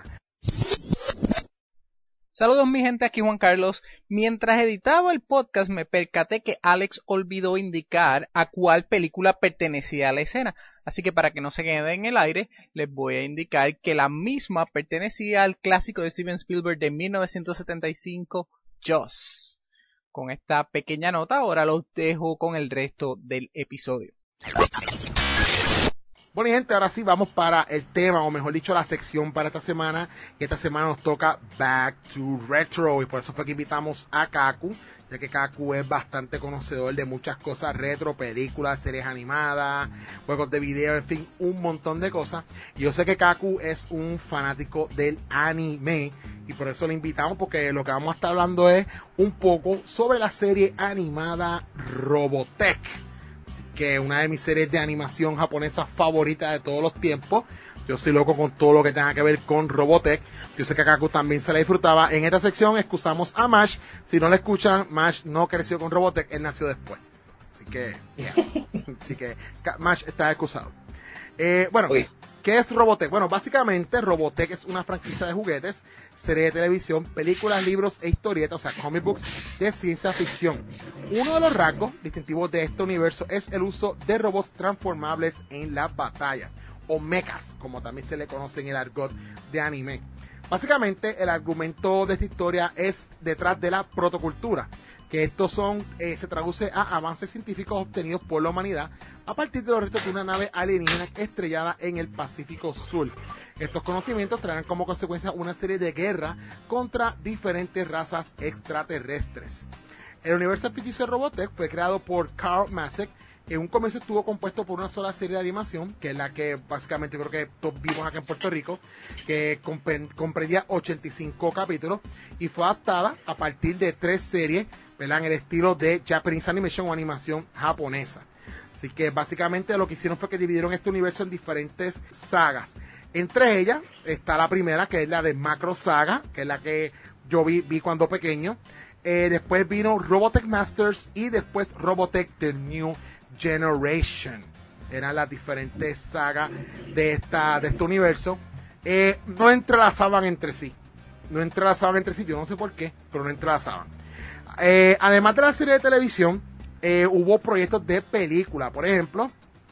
Saludos mi gente, aquí Juan Carlos. Mientras editaba el podcast me percaté que Alex olvidó indicar a cuál película pertenecía a la escena. Así que para que no se quede en el aire, les voy a indicar que la misma pertenecía al clásico de Steven Spielberg de mil novecientos setenta y cinco, Jaws. Con esta pequeña nota, ahora los dejo con el resto del episodio. Bueno, y gente, ahora sí vamos para el tema, o mejor dicho, la sección para esta semana. Y esta semana nos toca Back to Retro, y por eso fue que invitamos a Kaku, ya que Kaku es bastante conocedor de muchas cosas retro, películas, series animadas, juegos de video, en fin, un montón de cosas. Y yo sé que Kaku es un fanático del anime, y por eso le invitamos, porque lo que vamos a estar hablando es un poco sobre la serie animada Robotech, que es una de mis series de animación japonesa favoritas de todos los tiempos. Yo soy loco con todo lo que tenga que ver con Robotech. Yo sé que a Kaku también se la disfrutaba. En esta sección excusamos a Mash. Si no la escuchan, Mash no creció con Robotech, él nació después. Así que, yeah. Así que, Mash está excusado. Eh, bueno, Uy. ¿qué es Robotech? Bueno, básicamente Robotech es una franquicia de juguetes, serie de televisión, películas, libros e historietas, o sea, comic books de ciencia ficción. Uno de los rasgos distintivos de este universo es el uso de robots transformables en las batallas, o mechas, como también se le conoce en el argot de anime. Básicamente, el argumento de esta historia es detrás de la protocultura, que estos son, eh, se traduce a avances científicos obtenidos por la humanidad a partir de los restos de una nave alienígena estrellada en el Pacífico Sur. Estos conocimientos traerán como consecuencia una serie de guerras contra diferentes razas extraterrestres. El universo ficticio de Robotech fue creado por Carl Macek. En un comienzo estuvo compuesto por una sola serie de animación, que es la que básicamente creo que todos vimos acá en Puerto Rico, que comprendía ochenta y cinco capítulos y fue adaptada a partir de tres series, ¿verdad?, en el estilo de Japanese Animation o animación japonesa. Así que básicamente lo que hicieron fue que dividieron este universo en diferentes sagas. Entre ellas está la primera, que es la de Macro Saga, que es la que yo vi, vi cuando pequeño. Eh, después vino Robotech Masters y después Robotech The New Generation. Eran las diferentes sagas de esta de este universo. Eh, no entrelazaban entre sí. No entrelazaban entre sí, yo no sé por qué, pero no entrelazaban. Eh, además de la serie de televisión, eh, hubo proyectos de película. Por ejemplo,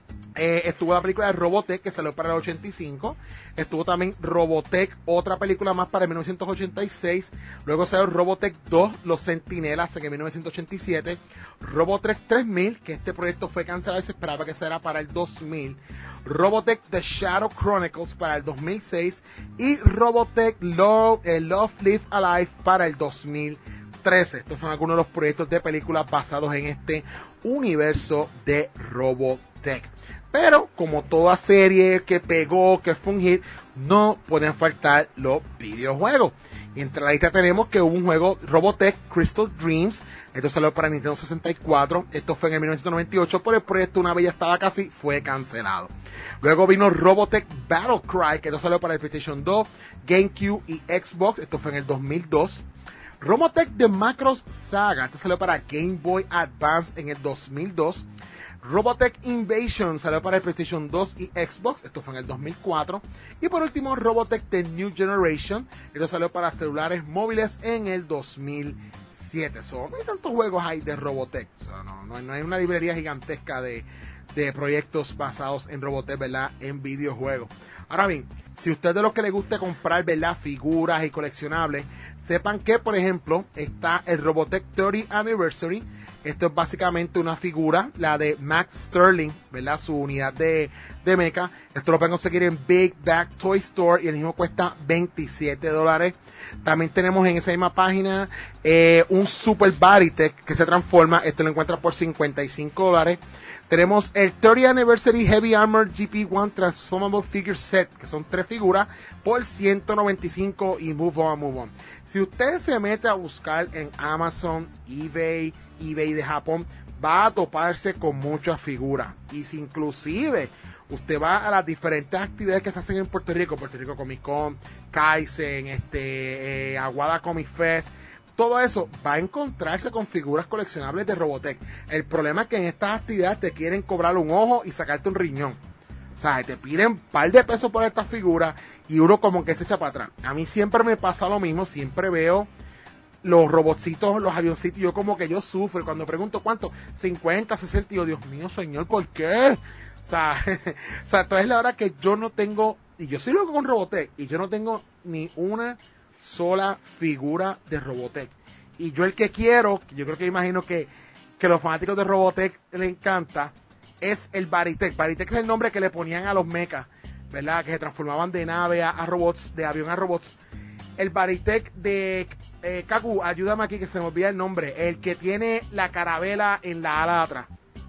eh, estuvo la película de Robotech, que salió para el ochenta y cinco. Estuvo también Robotech, otra película más para el mil novecientos ochenta y seis. Luego salió Robotech dos, Los Centinelas, en el mil novecientos ochenta y siete. Robotech tres mil, que este proyecto fue cancelado y se esperaba que será para el dos mil. Robotech The Shadow Chronicles para el dos mil seis. Y Robotech Love, eh, Love Live Alive para el dos mil trece. Estos son algunos de los proyectos de películas basados en este universo de Robotech. Pero, como toda serie que pegó, que fue un hit, no pueden faltar los videojuegos. Y entre la lista tenemos que hubo un juego, Robotech Crystal Dreams. Esto salió para Nintendo sesenta y cuatro. Esto fue en el mil novecientos noventa y ocho, pero el proyecto, una vez ya estaba casi, fue cancelado. Luego vino Robotech Battle Cry, que esto salió para el PlayStation dos, GameCube y Xbox. Esto fue en el dos mil dos. Robotech The Macros Saga, esto salió para Game Boy Advance en el dos mil dos. Robotech Invasion salió para el PlayStation dos y Xbox, esto fue en el dos mil cuatro. Y por último, Robotech The New Generation, esto salió para celulares móviles en el dos mil siete. So, no hay tantos juegos ahí de Robotech, so, no, no, no hay una librería gigantesca de, de proyectos basados en Robotech, ¿verdad?, en videojuegos. Ahora bien, si a usted de los que le gusta comprar, ¿verdad?, figuras y coleccionables, sepan que, por ejemplo, está el Robotech treinta Anniversary. Esto es básicamente una figura, la de Max Sterling, ¿verdad?, su unidad de, de mecha. Esto lo pueden conseguir en Big Bag Toy Store y el mismo cuesta veintisiete dólares. También tenemos en esa misma página eh, un Super Baritech que se transforma. Esto lo encuentran por cincuenta y cinco dólares. Tenemos el treinta Anniversary Heavy Armor G P uno Transformable Figure Set, que son tres figuras, por ciento noventa y cinco y Move On, Move On. Si usted se mete a buscar en Amazon, eBay, eBay de Japón, va a toparse con muchas figuras. Y si inclusive usted va a las diferentes actividades que se hacen en Puerto Rico, Puerto Rico Comic Con, Kaizen, este, eh, Aguada Comic Fest, todo eso, va a encontrarse con figuras coleccionables de Robotech. El problema es que en estas actividades te quieren cobrar un ojo y sacarte un riñón. O sea, te piden un par de pesos por estas figuras y uno como que se echa para atrás. A mí siempre me pasa lo mismo, siempre veo los robotcitos, los avioncitos, yo como que yo sufro cuando pregunto cuánto, cincuenta, sesenta, y yo, Dios mío, señor, ¿por qué? O sea, o sea, entonces la hora que yo no tengo, y yo soy loco con Robotech, y yo no tengo ni una sola figura de Robotech. Y yo el que quiero, yo creo que imagino que, que los fanáticos de Robotech les encanta, es el Baritech. Baritech es el nombre que le ponían a los mechas, ¿verdad? Que se transformaban de nave a, a robots, de avión a robots. El Baritech de eh, Kaku, ayúdame aquí que se me olvida el nombre. El que tiene la carabela en la ala de atrás.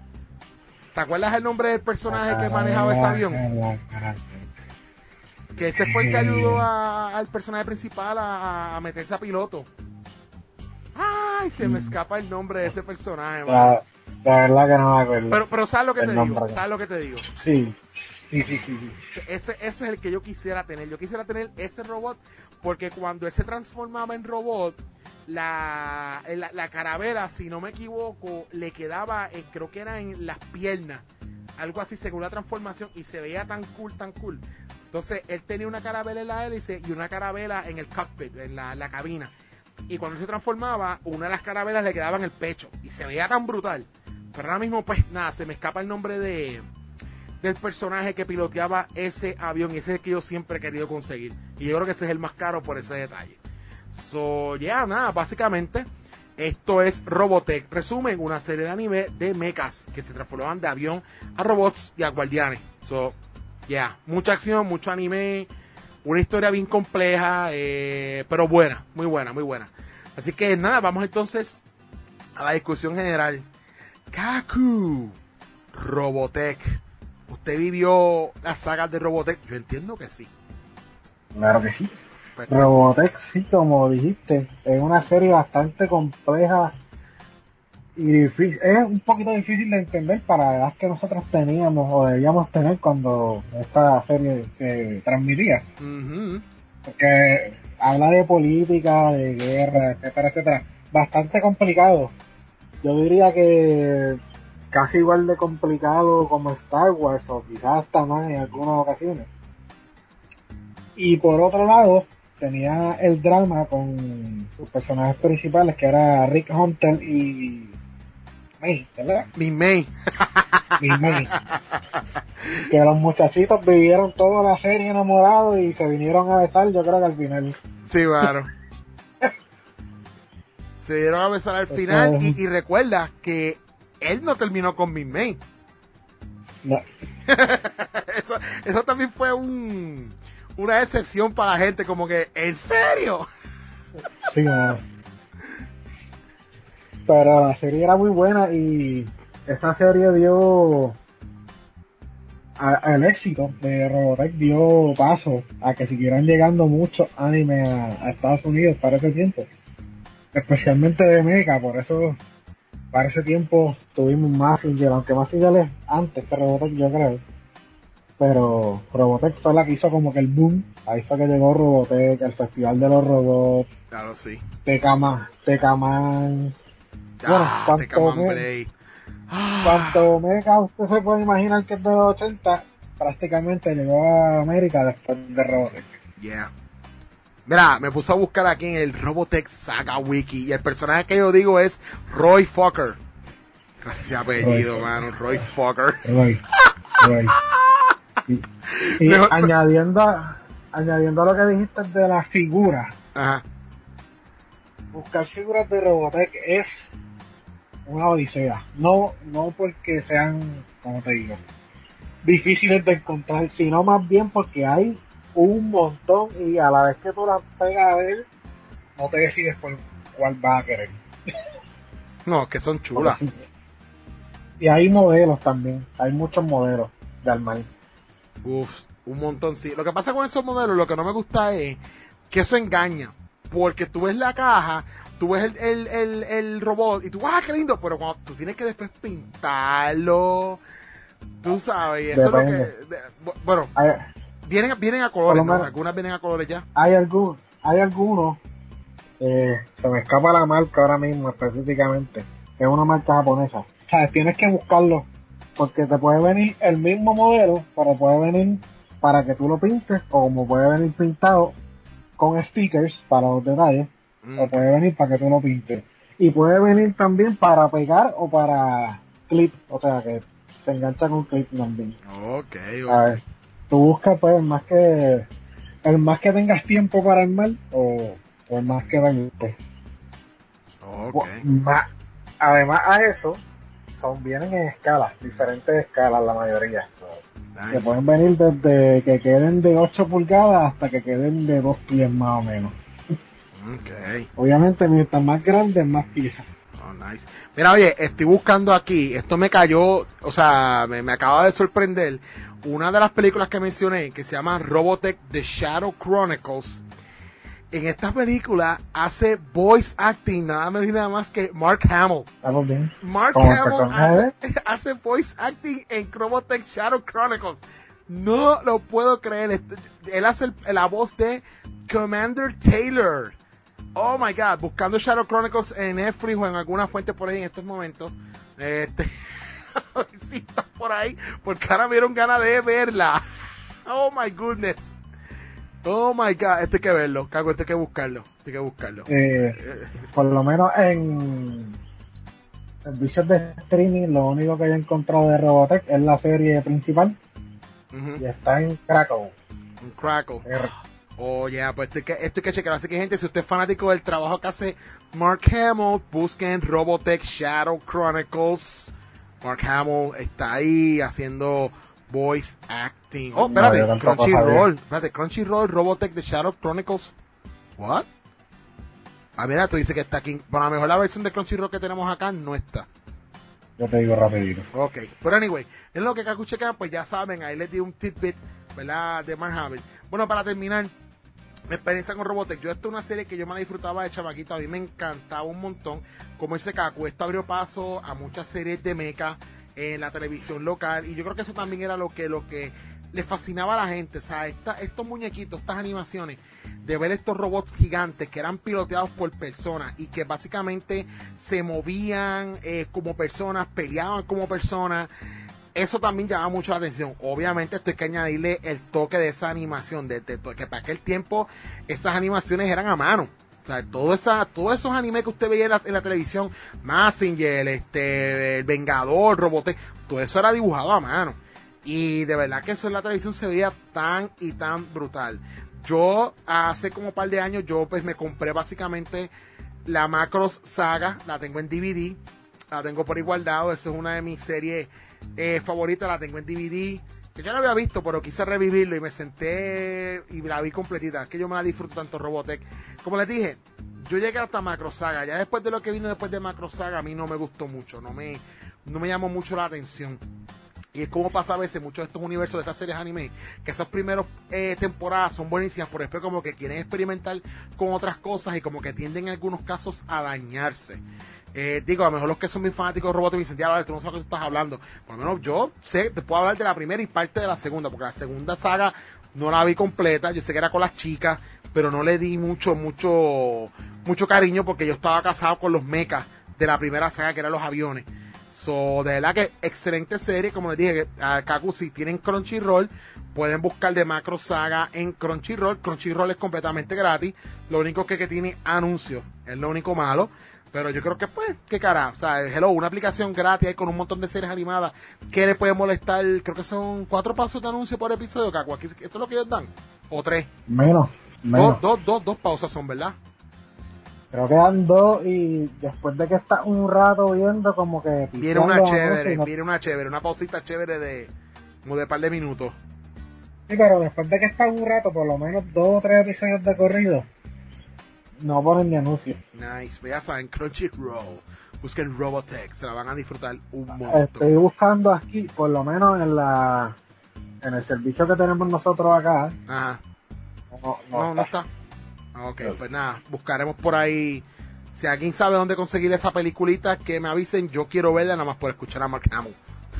¿Te acuerdas el nombre del personaje que manejaba ese avión? Que ese fue el que ayudó a, al personaje principal a, a meterse a piloto. Ay, se me escapa el nombre de ese personaje. La, la verdad que no me acuerdo. Pero, pero ¿sabes lo que te nombre. digo? ¿Sabes lo que te digo? Sí, sí, Sí, sí, sí, sí. Ese, ese es el que yo quisiera tener. Yo quisiera tener ese robot porque cuando él se transformaba en robot, la, la, la carabela, si no me equivoco, le quedaba, eh, creo que era en las piernas, algo así según la transformación, y se veía tan cool, tan cool. Entonces él tenía una carabela en la hélice y una carabela en el cockpit, en la, la cabina. Y cuando él se transformaba, una de las carabelas le quedaba en el pecho y se veía tan brutal. Pero ahora mismo, pues nada, se me escapa el nombre de del personaje que piloteaba ese avión, y ese es el que yo siempre he querido conseguir. Y yo creo que ese es el más caro por ese detalle. So, ya, yeah, nada, básicamente, esto es Robotech. Resumen, una serie de anime de mechas que se transformaban de avión a robots y a guardianes. So, ya, yeah, mucha acción, mucho anime, una historia bien compleja, eh, pero buena, muy buena, muy buena. Así que nada, vamos entonces a la discusión general. Kaku, Robotech. ¿Usted vivió las sagas de Robotech? Yo entiendo que sí. Claro que sí. Pues, Robotech, sí, como dijiste, es una serie bastante compleja y difícil. Es un poquito difícil de entender para la edad que nosotros teníamos o debíamos tener cuando esta serie se transmitía. uh-huh. Porque habla de política, de guerra, etcétera, etcétera. Bastante complicado. Yo diría que casi igual de complicado como Star Wars, o quizás hasta más en algunas ocasiones. Y por otro lado, tenía el drama con sus personajes principales, que era Rick Hunter y May, ¿verdad? Mi May. Mi May. Que los muchachitos vivieron toda la serie enamorados y se vinieron a besar, yo creo que al final. Sí, claro. Se dieron a besar al final y, y recuerda que él no terminó con Min May. No. eso, eso también fue un una excepción para la gente, como que, ¿en serio? Sí, no. Pero la serie era muy buena y esa serie dio al éxito de Robotech, dio paso a que siguieran llegando muchos animes a, a Estados Unidos para ese tiempo, especialmente de mecha. Por eso para ese tiempo tuvimos Mazinger, aunque Mazinger es antes que Robotech, yo creo, pero Robotech fue la que hizo como que el boom. Ahí fue que llegó Robotech, el festival de los robots. Claro, sí. Tecama, Tecaman. Ah, bueno, Tecaman me, Blade. Cuanto mecha usted se puede imaginar que es de los ochenta, prácticamente llegó a América después de Robotech. Yeah. Mira, me puse a buscar aquí en el Robotech Saga Wiki y el personaje que yo digo es Roy Fokker. Gracias apellido, Roy, mano, Roy Fokker. Roy, Roy. Y, y Mejor, añadiendo, a, añadiendo a lo que dijiste de las figuras. Ajá. Buscar figuras de Robotech es una odisea. No, no porque sean, como te digo, difíciles de encontrar, sino más bien porque hay un montón y a la vez que tú las pegas a ver, no te decides por cuál vas a querer. No, que son chulas. Sí. Y hay modelos también, hay muchos modelos de armar. Uf, un montón, sí. Lo que pasa con esos modelos, lo que no me gusta es que eso engaña, porque tú ves la caja, tú ves el, el, el, el robot y tú, ¡ah, qué lindo! Pero cuando tú tienes que después pintarlo, tú sabes, y eso Depende. es lo que... De, bueno, hay, vienen, vienen a colores, ¿no? menos, Algunas vienen a colores ya. Hay, algún, hay algunos, eh, se me escapa la marca ahora mismo específicamente, es una marca japonesa. O sea, tienes que buscarlo, porque te puede venir el mismo modelo, pero puede venir para que tú lo pintes, o como puede venir pintado con stickers para los detalles, mm. o puede venir para que tú lo pintes. Y puede venir también para pegar o para clip, o sea que se engancha con clip también. Ok, ok. A ver, tú buscas pues el más que el más que tengas tiempo para armar o, o el más que venirte. Ok. Más, además a eso, son vienen en escalas, diferentes escalas la mayoría. Nice. Que pueden venir desde que queden de ocho pulgadas hasta que queden de dos pies más o menos. Okay. Obviamente mientras más grandes, más piezas. Oh, nice. Mira, oye, estoy buscando aquí, esto me cayó, o sea, me, me acaba de sorprender, una de las películas que mencioné, que se llama Robotech The Shadow Chronicles. En esta película hace voice acting nada menos y nada más que Mark Hamill. ¿Estamos bien? Mark Hamill hace, hace voice acting en Robotech Shadow Chronicles. No lo puedo creer. Este, él hace el, la voz de Commander Taylor. Oh my god, buscando Shadow Chronicles en Netflix o en alguna fuente por ahí en estos momentos. Este, si está por ahí, porque ahora me dieron ganas de verla. Oh my goodness. Oh my god, esto hay que verlo, cago, esto hay que buscarlo, esto hay que buscarlo. Eh, por lo menos en servicios de streaming, lo único que he encontrado de Robotech es la serie principal. Uh-huh. Y está en Crackle. En Crackle. Er- Oh, ya, yeah, pues esto hay, que, esto hay que checar. Así que, gente, si usted es fanático del trabajo que hace Mark Hamill, busquen Robotech Shadow Chronicles. Mark Hamill está ahí haciendo voice acting. Oh, espérate, no, Crunchyroll. Espérate, Crunchyroll, Robotech de Shadow Chronicles. What? Ah, mira, tú dices que está aquí. Bueno, a lo mejor la versión de Crunchyroll que tenemos acá no está. Yo te digo rapidito. Ok, pero anyway, en lo que Kaku checa, pues ya saben, ahí les di un tidbit, ¿verdad? De Mark Hamill. Bueno, para terminar, mi experiencia con Robotech, yo esto es una serie que yo me la disfrutaba de chamaquito, a mí me encantaba un montón, como dice Kaku, esto abrió paso a muchas series de mecha en la televisión local, y yo creo que eso también era lo que lo que le fascinaba a la gente, o sea, esta, estos muñequitos, estas animaciones, de ver estos robots gigantes que eran piloteados por personas, y que básicamente se movían eh, como personas, peleaban como personas. Eso también llama mucho la atención. Obviamente esto hay que añadirle el toque de esa animación, de, de, de que para aquel tiempo esas animaciones eran a mano. O sea, todo esa, todos esos animes que usted veía en la, en la televisión, Mazinger, este, El Vengador, Robotech, todo eso era dibujado a mano. Y de verdad que eso en la televisión se veía tan y tan brutal. Yo hace como un par de años, yo pues me compré básicamente la Macross Saga, la tengo en D V D, la tengo por igualdad, esa es una de mis series Eh, favorita, la tengo en D V D, que yo no había visto, pero quise revivirlo y me senté y la vi completita. Es que yo me la disfruto tanto Robotech. Como les dije, yo llegué hasta Macro Saga. Ya después de lo que vino después de Macro Saga, a mí no me gustó mucho, no me, no me llamó mucho la atención. Y es como pasa a veces muchos de estos universos de estas series anime, que esas primeras eh, temporadas son buenísimas, pero después como que quieren experimentar con otras cosas y como que tienden en algunos casos a dañarse. Eh, digo, a lo mejor los que son mis fanáticos de Robotech me dicen, ya, tú no sabes lo que tú estás hablando. Por lo menos yo sé, te puedo hablar de la primera y parte de la segunda, porque la segunda saga no la vi completa, yo sé que era con las chicas, pero no le di mucho, mucho, mucho cariño porque yo estaba casado con los mechas de la primera saga, que eran los aviones. So, de verdad que excelente serie, como les dije, a Kaku, si tienen Crunchyroll, pueden buscar de Macro Saga en Crunchyroll. Crunchyroll es completamente gratis, lo único que, que tiene anuncios, es lo único malo. Pero yo creo que, pues, qué cara. O sea, hello, una aplicación gratis ahí con un montón de series animadas que le puede molestar. Creo que son cuatro pasos de anuncio por episodio, Caco. Aquí, ¿eso es lo que ellos dan? ¿O tres? Menos. menos. Dos, dos, dos, dos pausas son, ¿verdad? Creo que dan dos y después de que estás un rato viendo como que... Viene una chévere, no... viene una chévere, una pausita chévere de como de par de minutos. Sí, pero después de que estás un rato, por lo menos dos o tres episodios de corrido, no ponen ni anuncios. Nice, ya saben, Crunchyroll. Busquen Robotech, se la van a disfrutar un montón. Estoy buscando aquí, por lo menos en la en el servicio que tenemos nosotros acá. Ajá. No, no, no, no está. No está. Ok, pues nada, buscaremos por ahí. Si alguien sabe dónde conseguir esa peliculita, que me avisen. Yo quiero verla nada más por escuchar a Mark Hamill.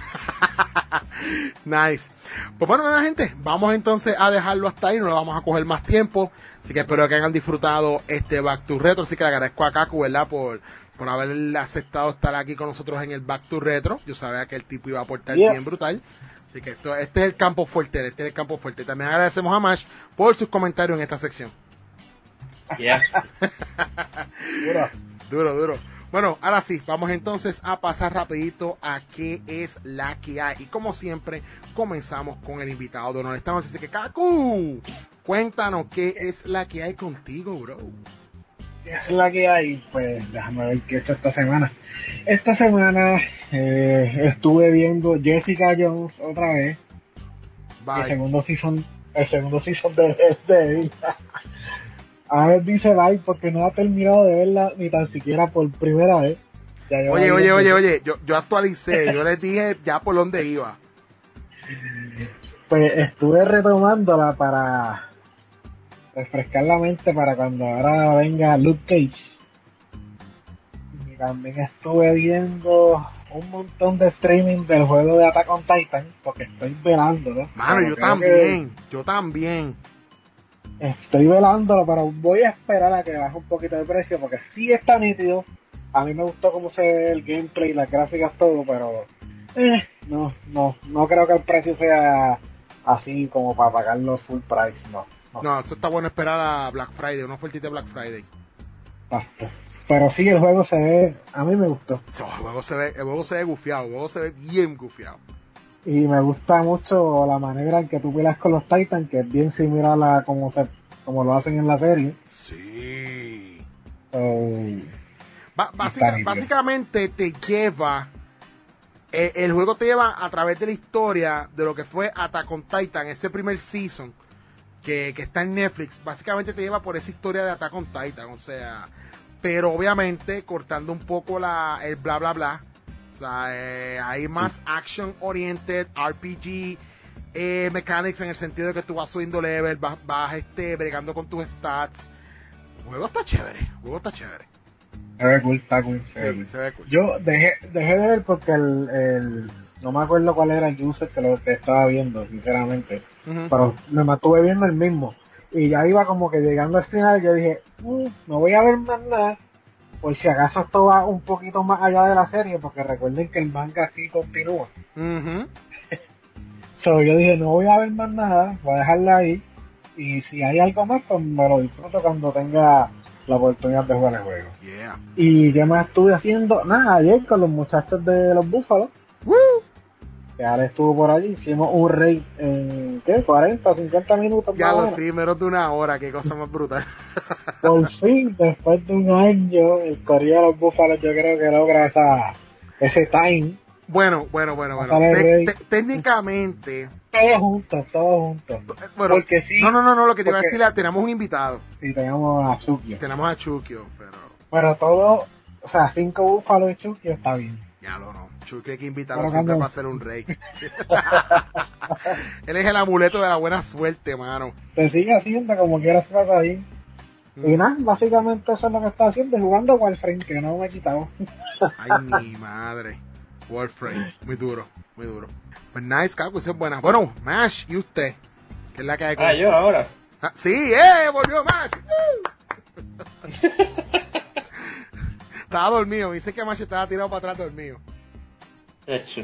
Nice. Pues bueno, nada, gente, vamos entonces a dejarlo hasta ahí, no le vamos a coger más tiempo, así que espero que hayan disfrutado este Back to Retro, así que le agradezco a Kaku, ¿verdad? Por, por haber aceptado estar aquí con nosotros en el Back to Retro. Yo sabía que el tipo iba a aportar yeah. bien brutal, así que esto, este es el campo fuerte, este es el campo fuerte. También agradecemos a Mash por sus comentarios en esta sección. Yeah. Duro. Duro, duro. Bueno, ahora sí, vamos entonces a pasar rapidito a qué es la que hay. Y como siempre, comenzamos con el invitado de honor esta noche. Así que, Kaku, cuéntanos qué es la que hay contigo, bro. ¿Qué es la que hay? Pues déjame ver qué he hecho esta semana. Esta semana eh, estuve viendo Jessica Jones otra vez. Bye. El segundo season, el segundo season de Daredevil. A ver, dice bye porque no ha terminado de verla ni tan siquiera por primera vez. Oye, oye, oye, oye, yo, yo actualicé, yo les dije ya por dónde iba. Pues estuve retomándola para refrescar la mente para cuando ahora venga Luke Cage. también estuve viendo un montón de streaming del juego de Attack on Titan, porque estoy velándolo. Mano, Pero yo creo también, yo también. que Estoy velándolo, pero voy a esperar a que baje un poquito de precio, porque sí está nítido. A mí me gustó cómo se ve el gameplay, las gráficas, todo, pero eh, no, no, no creo que el precio sea así como para pagarlo full price, no. No, No, eso está bueno esperar a Black Friday, una ofertita de Black Friday. basta. Pero sí, el juego se ve, a mí me gustó. So, el juego se ve, el juego se ve gufiado, el juego se ve bien gufiado. Y me gusta mucho la manera en que tú peleas con los Titans, que es bien similar a como se, como lo hacen en la serie. Sí. So, Ba- básica- básicamente te lleva, eh, el juego te lleva a través de la historia de lo que fue Attack on Titan, ese primer season que, que está en Netflix. Básicamente te lleva por esa historia de Attack on Titan, o sea, pero obviamente cortando un poco la el bla bla bla. O sea, eh, hay más sí. action oriented, R P G eh, mechanics, en el sentido de que tú vas subiendo level, vas, vas este, bregando con tus stats. El juego está chévere, el juego está chévere. Se ve cool, está cool. Se, sí, ve cool. se ve cool. Yo dejé, dejé de ver porque el, el, no me acuerdo cuál era el user que lo que estaba viendo, sinceramente. Uh-huh. Pero me mantuve viendo el mismo. Y ya iba como que llegando al final, yo dije, mm, no voy a ver más nada, por si acaso esto va un poquito más allá de la serie, porque recuerden que el manga sí continúa. Uh-huh. So yo dije, no voy a ver más nada, voy a dejarla ahí. Y si hay algo más, pues me lo disfruto cuando tenga la oportunidad de jugar el juego. Yeah. Y qué más estuve haciendo, nada, ayer con los muchachos de los Búfalos. Woo. Que ahora estuvo por allí, hicimos un raid en, ¿qué? cuarenta o cincuenta minutos. Ya lo sí, menos de una hora, qué cosa más brutal. Por fin, después de un año, el Corillo de los Búfalos yo creo que logra esa, ese time. Bueno, bueno, bueno, bueno. Te, te, técnicamente... Todos juntos, todos juntos. Bueno, porque sí, no, no, no, no, lo que te iba a decir, tenemos un invitado. Sí, tenemos a Chukio. Tenemos a Chukio, pero... Pero todo, o sea, cinco Búfalos y Chukio está bien. Ya lo no. Chukio hay que invitarlo pero siempre para hacer un rey. Él es el amuleto de la buena suerte, mano. Te sigue haciendo como quieras pasa bien. Mm. Y nada, básicamente eso es lo que está haciendo, jugando Warframe, que no me he quitado. Ay, mi madre. Warframe, muy duro, muy duro. Pues nice, caco, eso es buena. Bueno, Mash, ¿y usted? ¿Qué es la que hay con... Ah, yo ahora. Ah, sí, ¡eh! Volvió Mash. Estaba dormido, dice que Mash estaba tirado para atrás dormido. Hecho.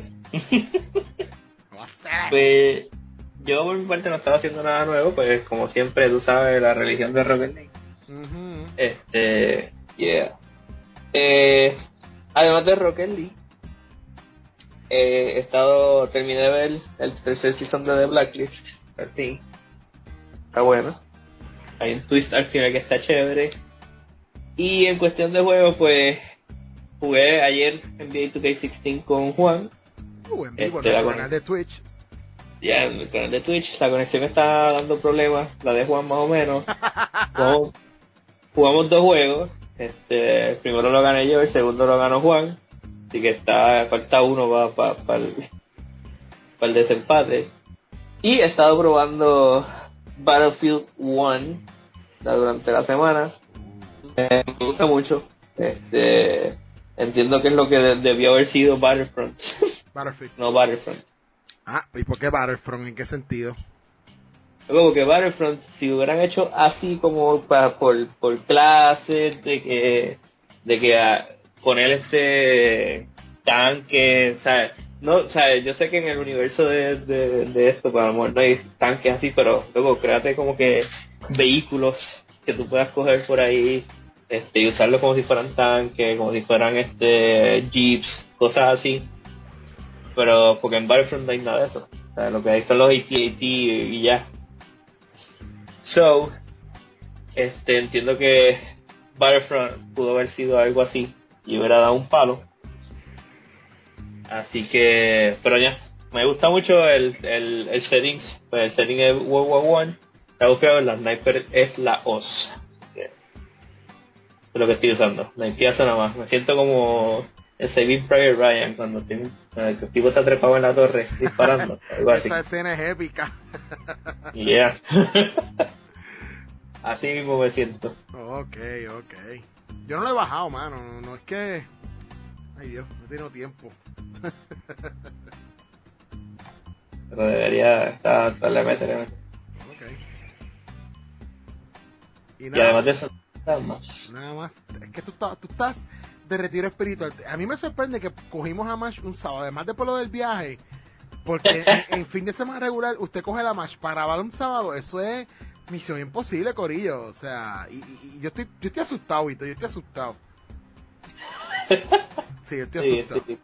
Pues yo por mi parte no estaba haciendo nada nuevo, pues como siempre tú sabes la religión de Rocket League. Uh-huh. Este, yeah. Eh, además de Rocket League, eh, he estado, terminé de ver el tercer season de The Blacklist, al fin. Está bueno. Hay un twist al final que está chévere. Y en cuestión de juegos, pues jugué ayer N B A dos K dieciséis con Juan. Uh, en vivo, este, en el canal de Twitch. Ya, en el canal de Twitch. La conexión está dando problemas. La de Juan más o menos. jugamos, jugamos dos juegos. Este, el primero lo gané yo, el segundo lo ganó Juan. Así que está, falta uno para pa, pa el, pa el desempate. Y he estado probando Battlefield uno durante la semana. Eh, me gusta mucho. Este, entiendo que es lo que de, debió haber sido Battlefront. Battlefield. No Battlefront. Ah, ¿y por qué Battlefront? ¿En qué sentido? Como que Battlefront, si hubieran hecho así como pa, por, por clases, de que, de que a, poner este tanque, ¿sabes? No, ¿sabes? Yo sé que en el universo de, de, de esto, pues a lo mejor no hay tanques así, pero luego créate como que vehículos que tú puedas coger por ahí, este, y usarlos como si fueran tanques, como si fueran este jeeps, cosas así. Pero porque en Battlefront no hay nada de eso. O sea, lo que hay son los A T A T y ya. So, este, entiendo que Battlefront pudo haber sido algo así y hubiera dado un palo. Así que, pero ya, me gusta mucho el, el, el settings. Pues el setting es World War One. Está buscado, la sniper es la O S. Es lo que estoy usando. La empieza nada más. Me siento como el Saving Private Ryan cuando tiene, el tipo está trepado en la torre disparando. Algo así. Esa escena es épica. Yeah. Así mismo me siento. Ok, ok. Yo no lo he bajado, mano. No, no es que... Ay Dios, no tengo tiempo. Pero debería estar, le mete, le mete. Okay. Y, Y nada, además de eso, nada más. nada más. Es que tú, estás- tú estás de retiro espiritual. A mí me sorprende que cogimos a Mash un sábado, además de por lo del viaje, porque en, en fin de semana regular usted coge la Mash para grabar un sábado, eso es misión imposible, corillo. O sea, y, y- y yo estoy yo estoy asustado, Vito, yo estoy asustado. Sí, yo estoy Sí, asustado. sí.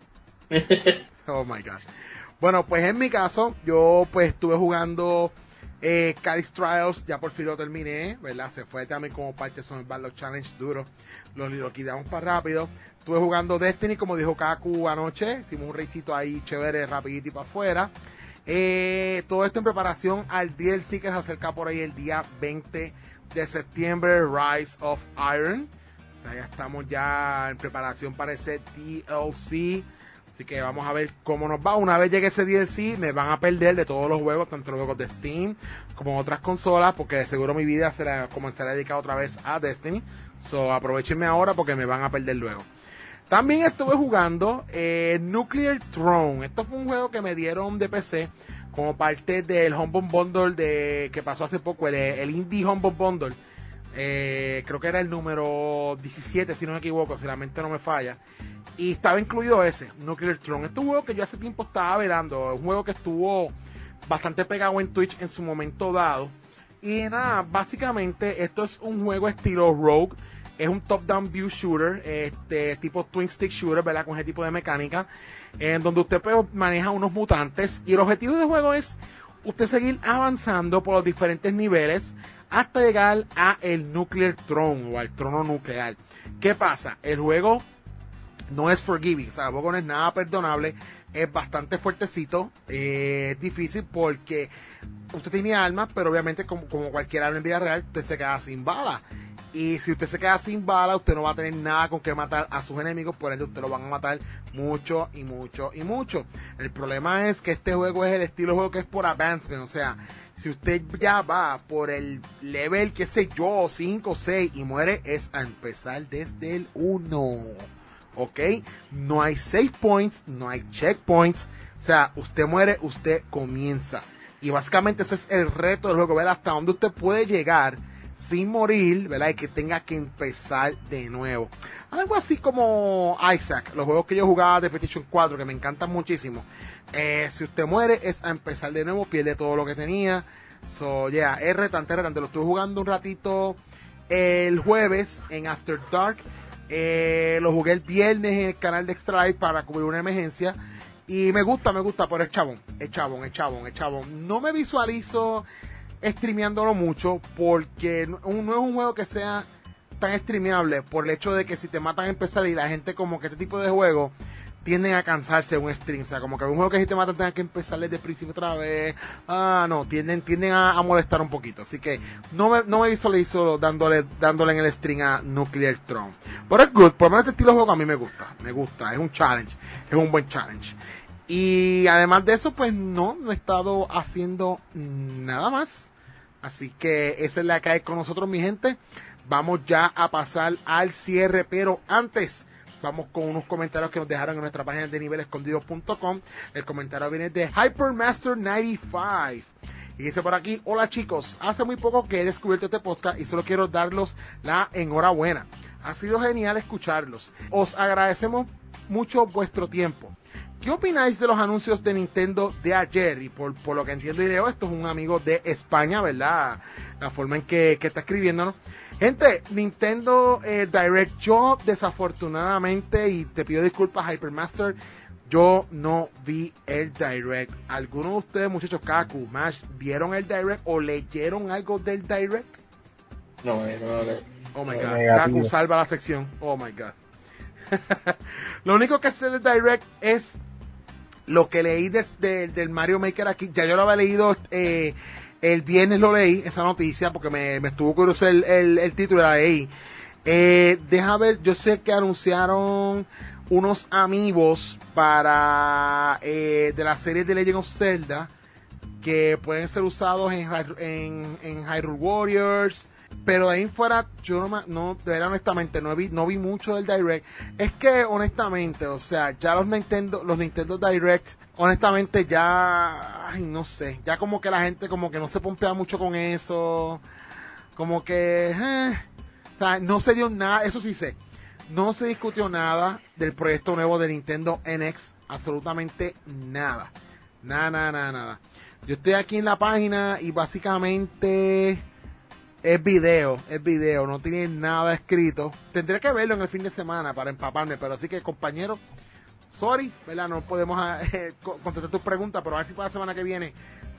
Oh my god. Bueno, pues en mi caso, yo pues estuve jugando eh, Calix Trials, ya por fin lo terminé, ¿verdad? Se fue también como parte de Summer Battle Challenge duro, lo, lo quitamos para rápido. Estuve jugando Destiny, como dijo Kaku anoche, hicimos un racito ahí chévere, rapidito y para afuera. Eh, todo esto en preparación al D L C que se acerca por ahí el día veinte de septiembre, Rise of Iron. O sea, ya estamos ya en preparación para ese D L C. Así que vamos a ver cómo nos va. Una vez llegue ese D L C, me van a perder de todos los juegos, tanto los juegos de Steam como otras consolas, porque de seguro mi vida será comenzará dedicada otra vez a Destiny. So, aprovechenme ahora porque me van a perder luego. También estuve jugando eh, Nuclear Throne. Esto fue un juego que me dieron de P C como parte del Humble Bundle de que pasó hace poco, el, el Indie Humble Bundle. Eh, creo que era el número diecisiete, si no me equivoco, si la mente no me falla. Y estaba incluido ese, Nuclear Throne. Este es un juego que yo hace tiempo estaba velando. Es un juego que estuvo bastante pegado en Twitch en su momento dado. Y nada, básicamente esto es un juego estilo Rogue. Es un top-down view shooter, este tipo twin stick shooter, ¿verdad? Con ese tipo de mecánica, en donde usted pues, maneja unos mutantes. Y el objetivo del juego es usted seguir avanzando por los diferentes niveles hasta llegar a el Nuclear Throne o al trono nuclear. ¿Qué pasa? El juego no es forgiving, o sea, el juego no es nada perdonable, es bastante fuertecito, eh, es difícil porque usted tiene armas, pero obviamente como, como cualquier arma en vida real, usted se queda sin balas. Y si usted se queda sin bala, usted no va a tener nada con que matar a sus enemigos, por ende usted lo van a matar mucho y mucho y mucho. El problema es que este juego es el estilo de juego que es por advancement, o sea, si usted ya va por el level, qué sé yo, cinco o seis y muere, es a empezar desde el uno. ¿Ok? No hay save points, no hay checkpoints, o sea, usted muere, usted comienza. Y básicamente ese es el reto del juego, ver hasta dónde usted puede llegar sin morir, ¿verdad? Y que tenga que empezar de nuevo. Algo así como Isaac, los juegos que yo jugaba de PlayStation cuatro, que me encantan muchísimo. Eh, si usted muere, es a empezar de nuevo, pierde todo lo que tenía. So, yeah, es retante, retante. Lo estuve jugando un ratito el jueves en After Dark. Eh, lo jugué el viernes en el canal de Extra Life para cubrir una emergencia. Y me gusta, me gusta, pero es chabón, es chabón, es chabón, es chabón. No me visualizo streameándolo mucho porque no, no es un juego que sea tan streameable por el hecho de que si te matan a empezar y la gente como que este tipo de juegos tienden a cansarse un stream, o sea, como que un juego que si te matan tengas que empezar desde el principio otra vez, ah no, tienden, tienden a, a molestar un poquito, así que no me, no me visualizo dándole, dándole en el stream a Nuclear Throne, pero es good, por lo menos este estilo de juego a mí me gusta, me gusta, es un challenge, es un buen challenge. Y además de eso, pues no, no he estado haciendo nada más. Así que esa es la que hay con nosotros, mi gente. Vamos ya a pasar al cierre, pero antes vamos con unos comentarios que nos dejaron en nuestra página de nivel escondido punto com. El comentario viene de Hypermaster noventa y cinco. Y dice por aquí: hola chicos, hace muy poco que he descubierto este podcast y solo quiero darlos la enhorabuena. Ha sido genial escucharlos. Os agradecemos mucho vuestro tiempo. ¿Qué opináis de los anuncios de Nintendo de ayer? Y por, por lo que entiendo y leo, esto es un amigo de España, ¿verdad? La forma en que, que está escribiéndonos. Gente, Nintendo eh, Direct, yo desafortunadamente, y te pido disculpas Hypermaster, yo no vi el Direct. ¿Alguno de ustedes, muchachos, Kaku, Mash, vieron el Direct o leyeron algo del Direct? No, no, no, no. Oh my No, god, negativo. Kaku salva la sección. Oh my god. Lo único que sé del Direct es lo que leí de, de, del Mario Maker aquí. Ya yo lo había leído eh, el viernes, lo leí esa noticia porque me, me estuvo curioso el, el, el título, la leí. Eh, deja ver, yo sé que anunciaron unos amigos para eh, de la serie de Legend of Zelda que pueden ser usados en, en, en Hyrule Warriors, Pero de ahí en fuera, yo no, no, de verdad, honestamente, no vi, no vi mucho del Direct. Es que, honestamente, o sea, ya los Nintendo, los Nintendo Direct, honestamente, ya, ay, no sé, ya como que la gente como que no se pompea mucho con eso, como que, eh, o sea, no se dio nada, eso sí sé, no se discutió nada del proyecto nuevo de Nintendo N X, absolutamente nada, nada, nada, nada, nada. Yo estoy aquí en la página y básicamente es video, es video, no tiene nada escrito. Tendré que verlo en el fin de semana para empaparme, pero así que, compañero, sorry, ¿verdad? No podemos eh, contestar tus preguntas, pero a ver si para la semana que viene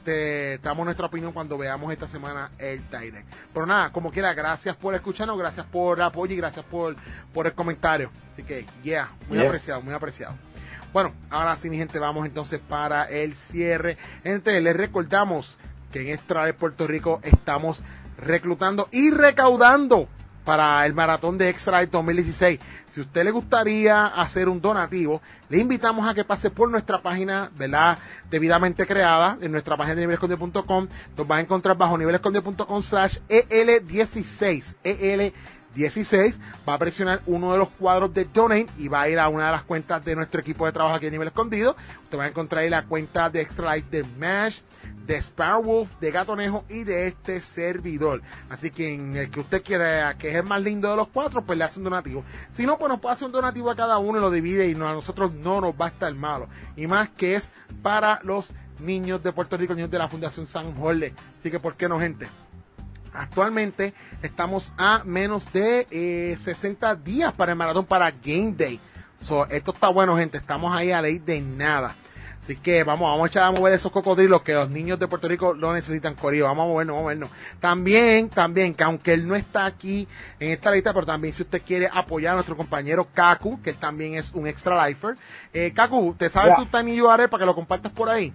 te damos nuestra opinión cuando veamos esta semana el Direct. Pero nada, como quiera, gracias por escucharnos, gracias por el apoyo y gracias por, por el comentario. Así que, yeah, muy yeah. apreciado, muy apreciado. Bueno, ahora sí, mi gente, vamos entonces para el cierre. Gente, les recordamos que en Extra Life Puerto Rico estamos reclutando y recaudando para el maratón de Extra Life dos mil dieciséis. Si a usted le gustaría hacer un donativo, le invitamos a que pase por nuestra página, ¿verdad?, debidamente creada, en nuestra página de nivel escondido punto com. Nos va a encontrar bajo nivel escondido punto com slash E L dieciséis, E L dieciséis, va a presionar uno de los cuadros de Donate y va a ir a una de las cuentas de nuestro equipo de trabajo aquí en Nivel Escondido. Usted va a encontrar ahí la cuenta de Extra Life de Mash, de Sparrowwolf, de Gatonejo y de este servidor. Así que en el que usted quiera, que es el más lindo de los cuatro, pues le hace un donativo. Si no, pues nos puede hacer un donativo a cada uno y lo divide y no, a nosotros no nos va a estar malo. Y más que es para los niños de Puerto Rico, niños de la Fundación San Jorge. Así que, ¿por qué no, gente? Actualmente estamos a menos de eh, sesenta días para el maratón para Game Day. So, esto está bueno, gente. Estamos ahí a ley de nada. Así que vamos, vamos a echar a mover esos cocodrilos que los niños de Puerto Rico lo necesitan, Corillo. Vamos a movernos, vamos a movernos. También, también, que aunque él no está aquí en esta lista, pero también si usted quiere apoyar a nuestro compañero Kaku, que él también es un extra lifer. Eh, Kaku, ¿te sabes yeah. tu Tiny U R L para que lo compartas por ahí?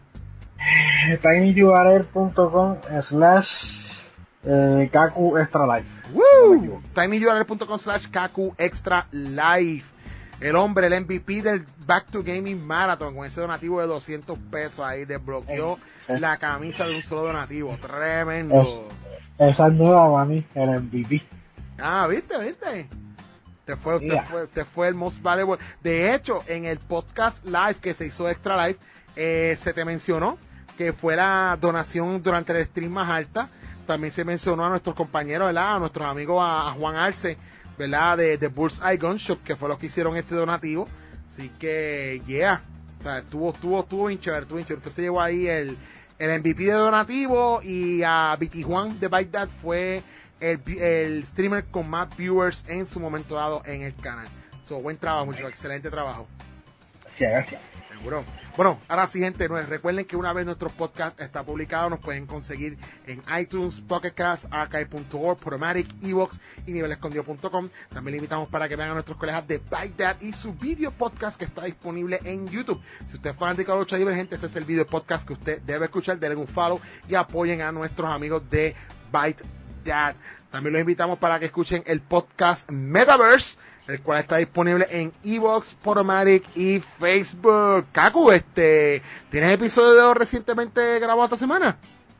tiny U R L punto com slash Eh, Kaku Extra Life. Woo! tiny U R L punto com slash Kaku Extra Life. El hombre, el M V P del Back to Gaming Marathon, con ese donativo de doscientos pesos ahí, desbloqueó eh, la camisa de un solo donativo. Tremendo. Es, esa es nueva, mami, el M V P. Ah, ¿viste? ¿Viste? Te fue, yeah. te fue, te fue el most valuable. De hecho, en el podcast live que se hizo Extra Life, eh, se te mencionó que fue la donación durante el stream más alta. También se mencionó a nuestros compañeros, ¿verdad? A nuestros amigos, a, a Juan Arce, ¿verdad? De, de Bullseye Gun Shop, que fue los que hicieron este donativo. Así que, yeah. O sea, estuvo, estuvo, estuvo bien chévere, estuvo bien chévere. Usted se llevó ahí el, el M V P de donativo y a Vicky Juan de Bite That fue el, el streamer con más viewers en su momento dado en el canal. So, buen trabajo, mucho, excelente trabajo. Gracias, gracias. Seguro. Bueno, ahora sí, gente, no, recuerden que una vez nuestro podcast está publicado, nos pueden conseguir en iTunes, Pocket Cast, archive punto org, Podomatic, Evox y nivel escondido punto com. También le invitamos para que vean a nuestros colegas de Bite That y su video podcast que está disponible en YouTube. Si usted es fanático de la lucha libre, gente, ese es el video podcast que usted debe escuchar. Denle un follow y apoyen a nuestros amigos de Bite That. También los invitamos para que escuchen el podcast Metaverse, el cual está disponible en Evox, Podomatic y Facebook. Kaku, este, ¿tienes episodio recientemente grabado esta semana?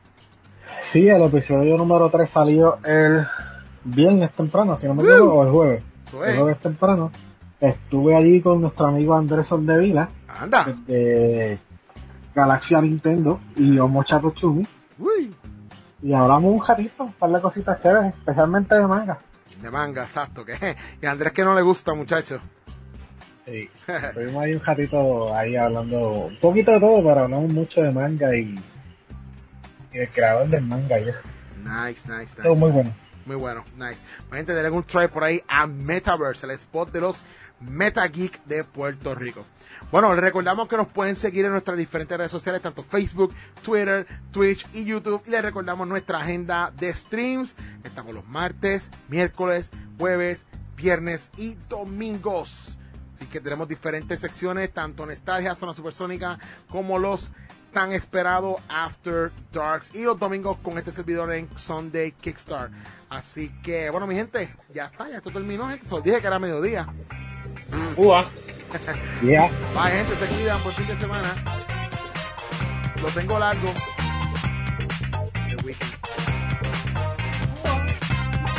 Sí, el episodio número tres salió el viernes temprano, si no me equivoco, uh, o el jueves. Eso es. El jueves temprano. Estuve allí con nuestro amigo Andrés Soldevila, Anda. de Galaxia Nintendo y Omochato Chumi. Uy. Y hablamos un ratito, un par de cositas chéveres, especialmente de manga. De manga, exacto. Que, y a Andrés que no le gusta, muchacho. Sí, estuvimos ahí un ratito ahí hablando un poquito de todo, pero hablamos mucho de manga y, y del creador del manga y eso. Nice, nice, nice. Todo muy bueno. Muy bueno, nice. Bueno, gente, denle un try por ahí a Metaverse, el spot de los Meta Geek de Puerto Rico. Bueno, les recordamos que nos pueden seguir en nuestras diferentes redes sociales, tanto Facebook, Twitter, Twitch y YouTube. Y les recordamos nuestra agenda de streams. Estamos los martes, miércoles, jueves, viernes y domingos. Así que tenemos diferentes secciones, tanto Nostalgia, Zona Supersónica, como los tan esperados After Darks. Y los domingos con este servidor en Sunday Kickstart. Así que, bueno, mi gente, ya está, ya esto terminó. Gente. Solo dije que era mediodía. Ua. Yeah. Bye, gente, se cuidan por fin de semana. Lo tengo largo. El weekend.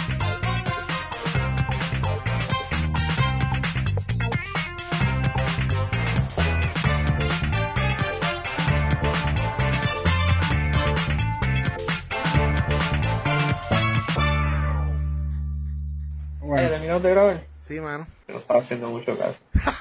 terminamos de grabar? Sí, mano. No estaba haciendo mucho caso.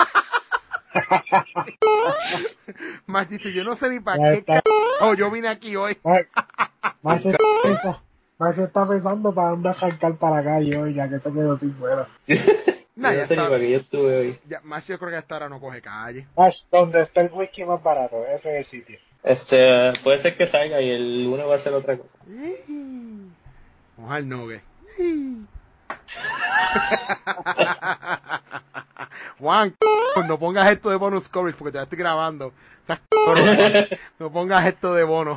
March dice, yo no sé ni para Ya qué está. c... Oh, yo vine aquí hoy. Marcio está, pensa- Marcio está pensando para dónde arrancar para la calle hoy, ya que te quedó sin vuelo. Nah, Yo ya no sé ni está. para qué yo estuve hoy. Ya, March yo creo que hasta ahora no coge calle. Marcio, donde está el whisky más barato, ese es el sitio. Este, puede ser que salga y el lunes va a ser otra cosa. Vamos al nogue. Juan, no pongas esto de bonus coverage porque te la estoy grabando. O sea, Juan, no pongas esto de bono.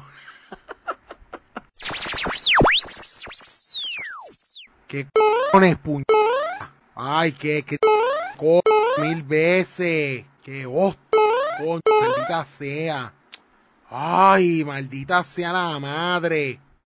¿Qué cojones, puñ... Ay, qué, qué co... mil veces. Qué hostia, coño, maldita sea. Ay, maldita sea la madre.